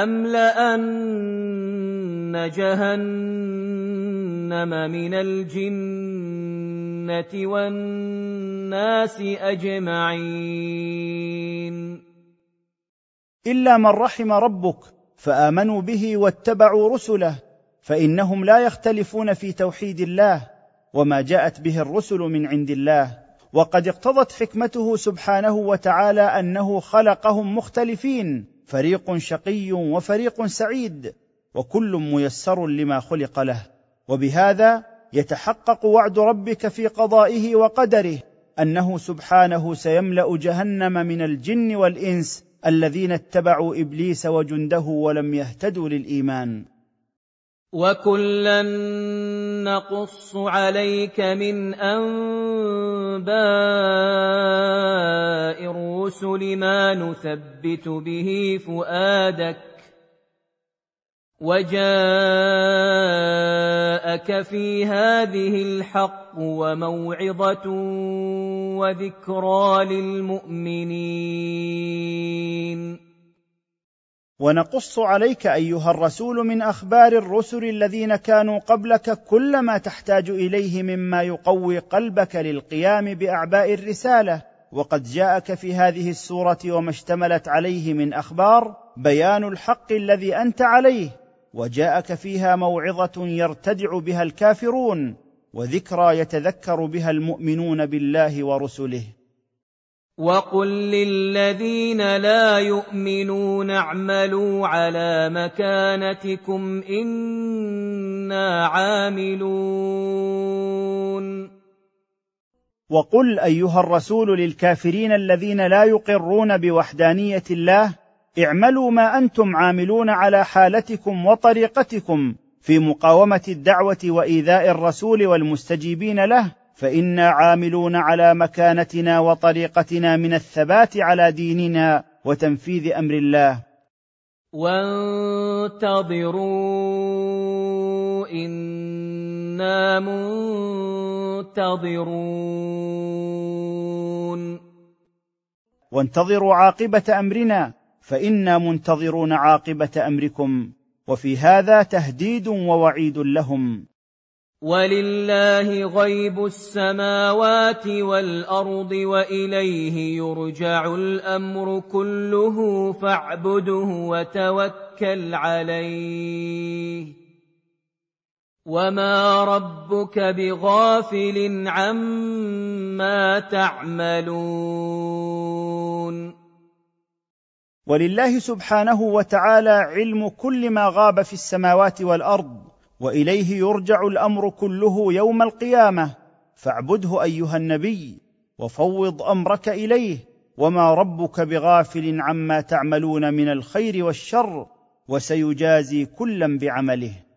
لأملأن جهنم من الجنة والناس أجمعين. إلا من رحم ربك فآمنوا به واتبعوا رسله، فإنهم لا يختلفون في توحيد الله وما جاءت به الرسل من عند الله، وقد اقتضت حكمته سبحانه وتعالى أنه خلقهم مختلفين، فريق شقي وفريق سعيد، وكل ميسر لما خلق له. وبهذا يتحقق وعد ربك في قضائه وقدره أنه سبحانه سيملأ جهنم من الجن والإنس الذين اتبعوا إبليس وجنده ولم يهتدوا للإيمان. وكلا نقص عليك من أنباء الرسل ما نثبت به فؤادك، وجاءك في هذه الحق وموعظة وذكرى للمؤمنين. ونقص عليك أيها الرسول من أخبار الرسل الذين كانوا قبلك كل ما تحتاج إليه مما يقوي قلبك للقيام بأعباء الرسالة. وقد جاءك في هذه السورة وما اشتملت عليه من أخبار بيان الحق الذي أنت عليه، وجاءك فيها موعظة يرتدع بها الكافرون، وذكرى يتذكر بها المؤمنون بالله ورسله. وقل للذين لا يؤمنون اعملوا على مكانتكم إنا عاملون. وقل أيها الرسول للكافرين الذين لا يقرون بوحدانية الله: اعملوا ما أنتم عاملون على حالتكم وطريقتكم في مقاومة الدعوة وإيذاء الرسول والمستجيبين له، فإنا عاملون على مكانتنا وطريقتنا من الثبات على ديننا وتنفيذ أمر الله. وانتظروا إنا منتظرون. وانتظروا عاقبة أمرنا فإنا منتظرون عاقبة أمركم. وفي هذا تهديد ووعيد لهم. ولله غيب السماوات والأرض وإليه يرجع الأمر كله فاعبده وتوكل عليه وما ربك بغافل عما تعملون. ولله سبحانه وتعالى علم كل ما غاب في السماوات والأرض، وإليه يرجع الأمر كله يوم القيامة، فاعبده أيها النبي وفوض أمرك إليه، وما ربك بغافل عما تعملون من الخير والشر، وسيجازي كلا بعمله.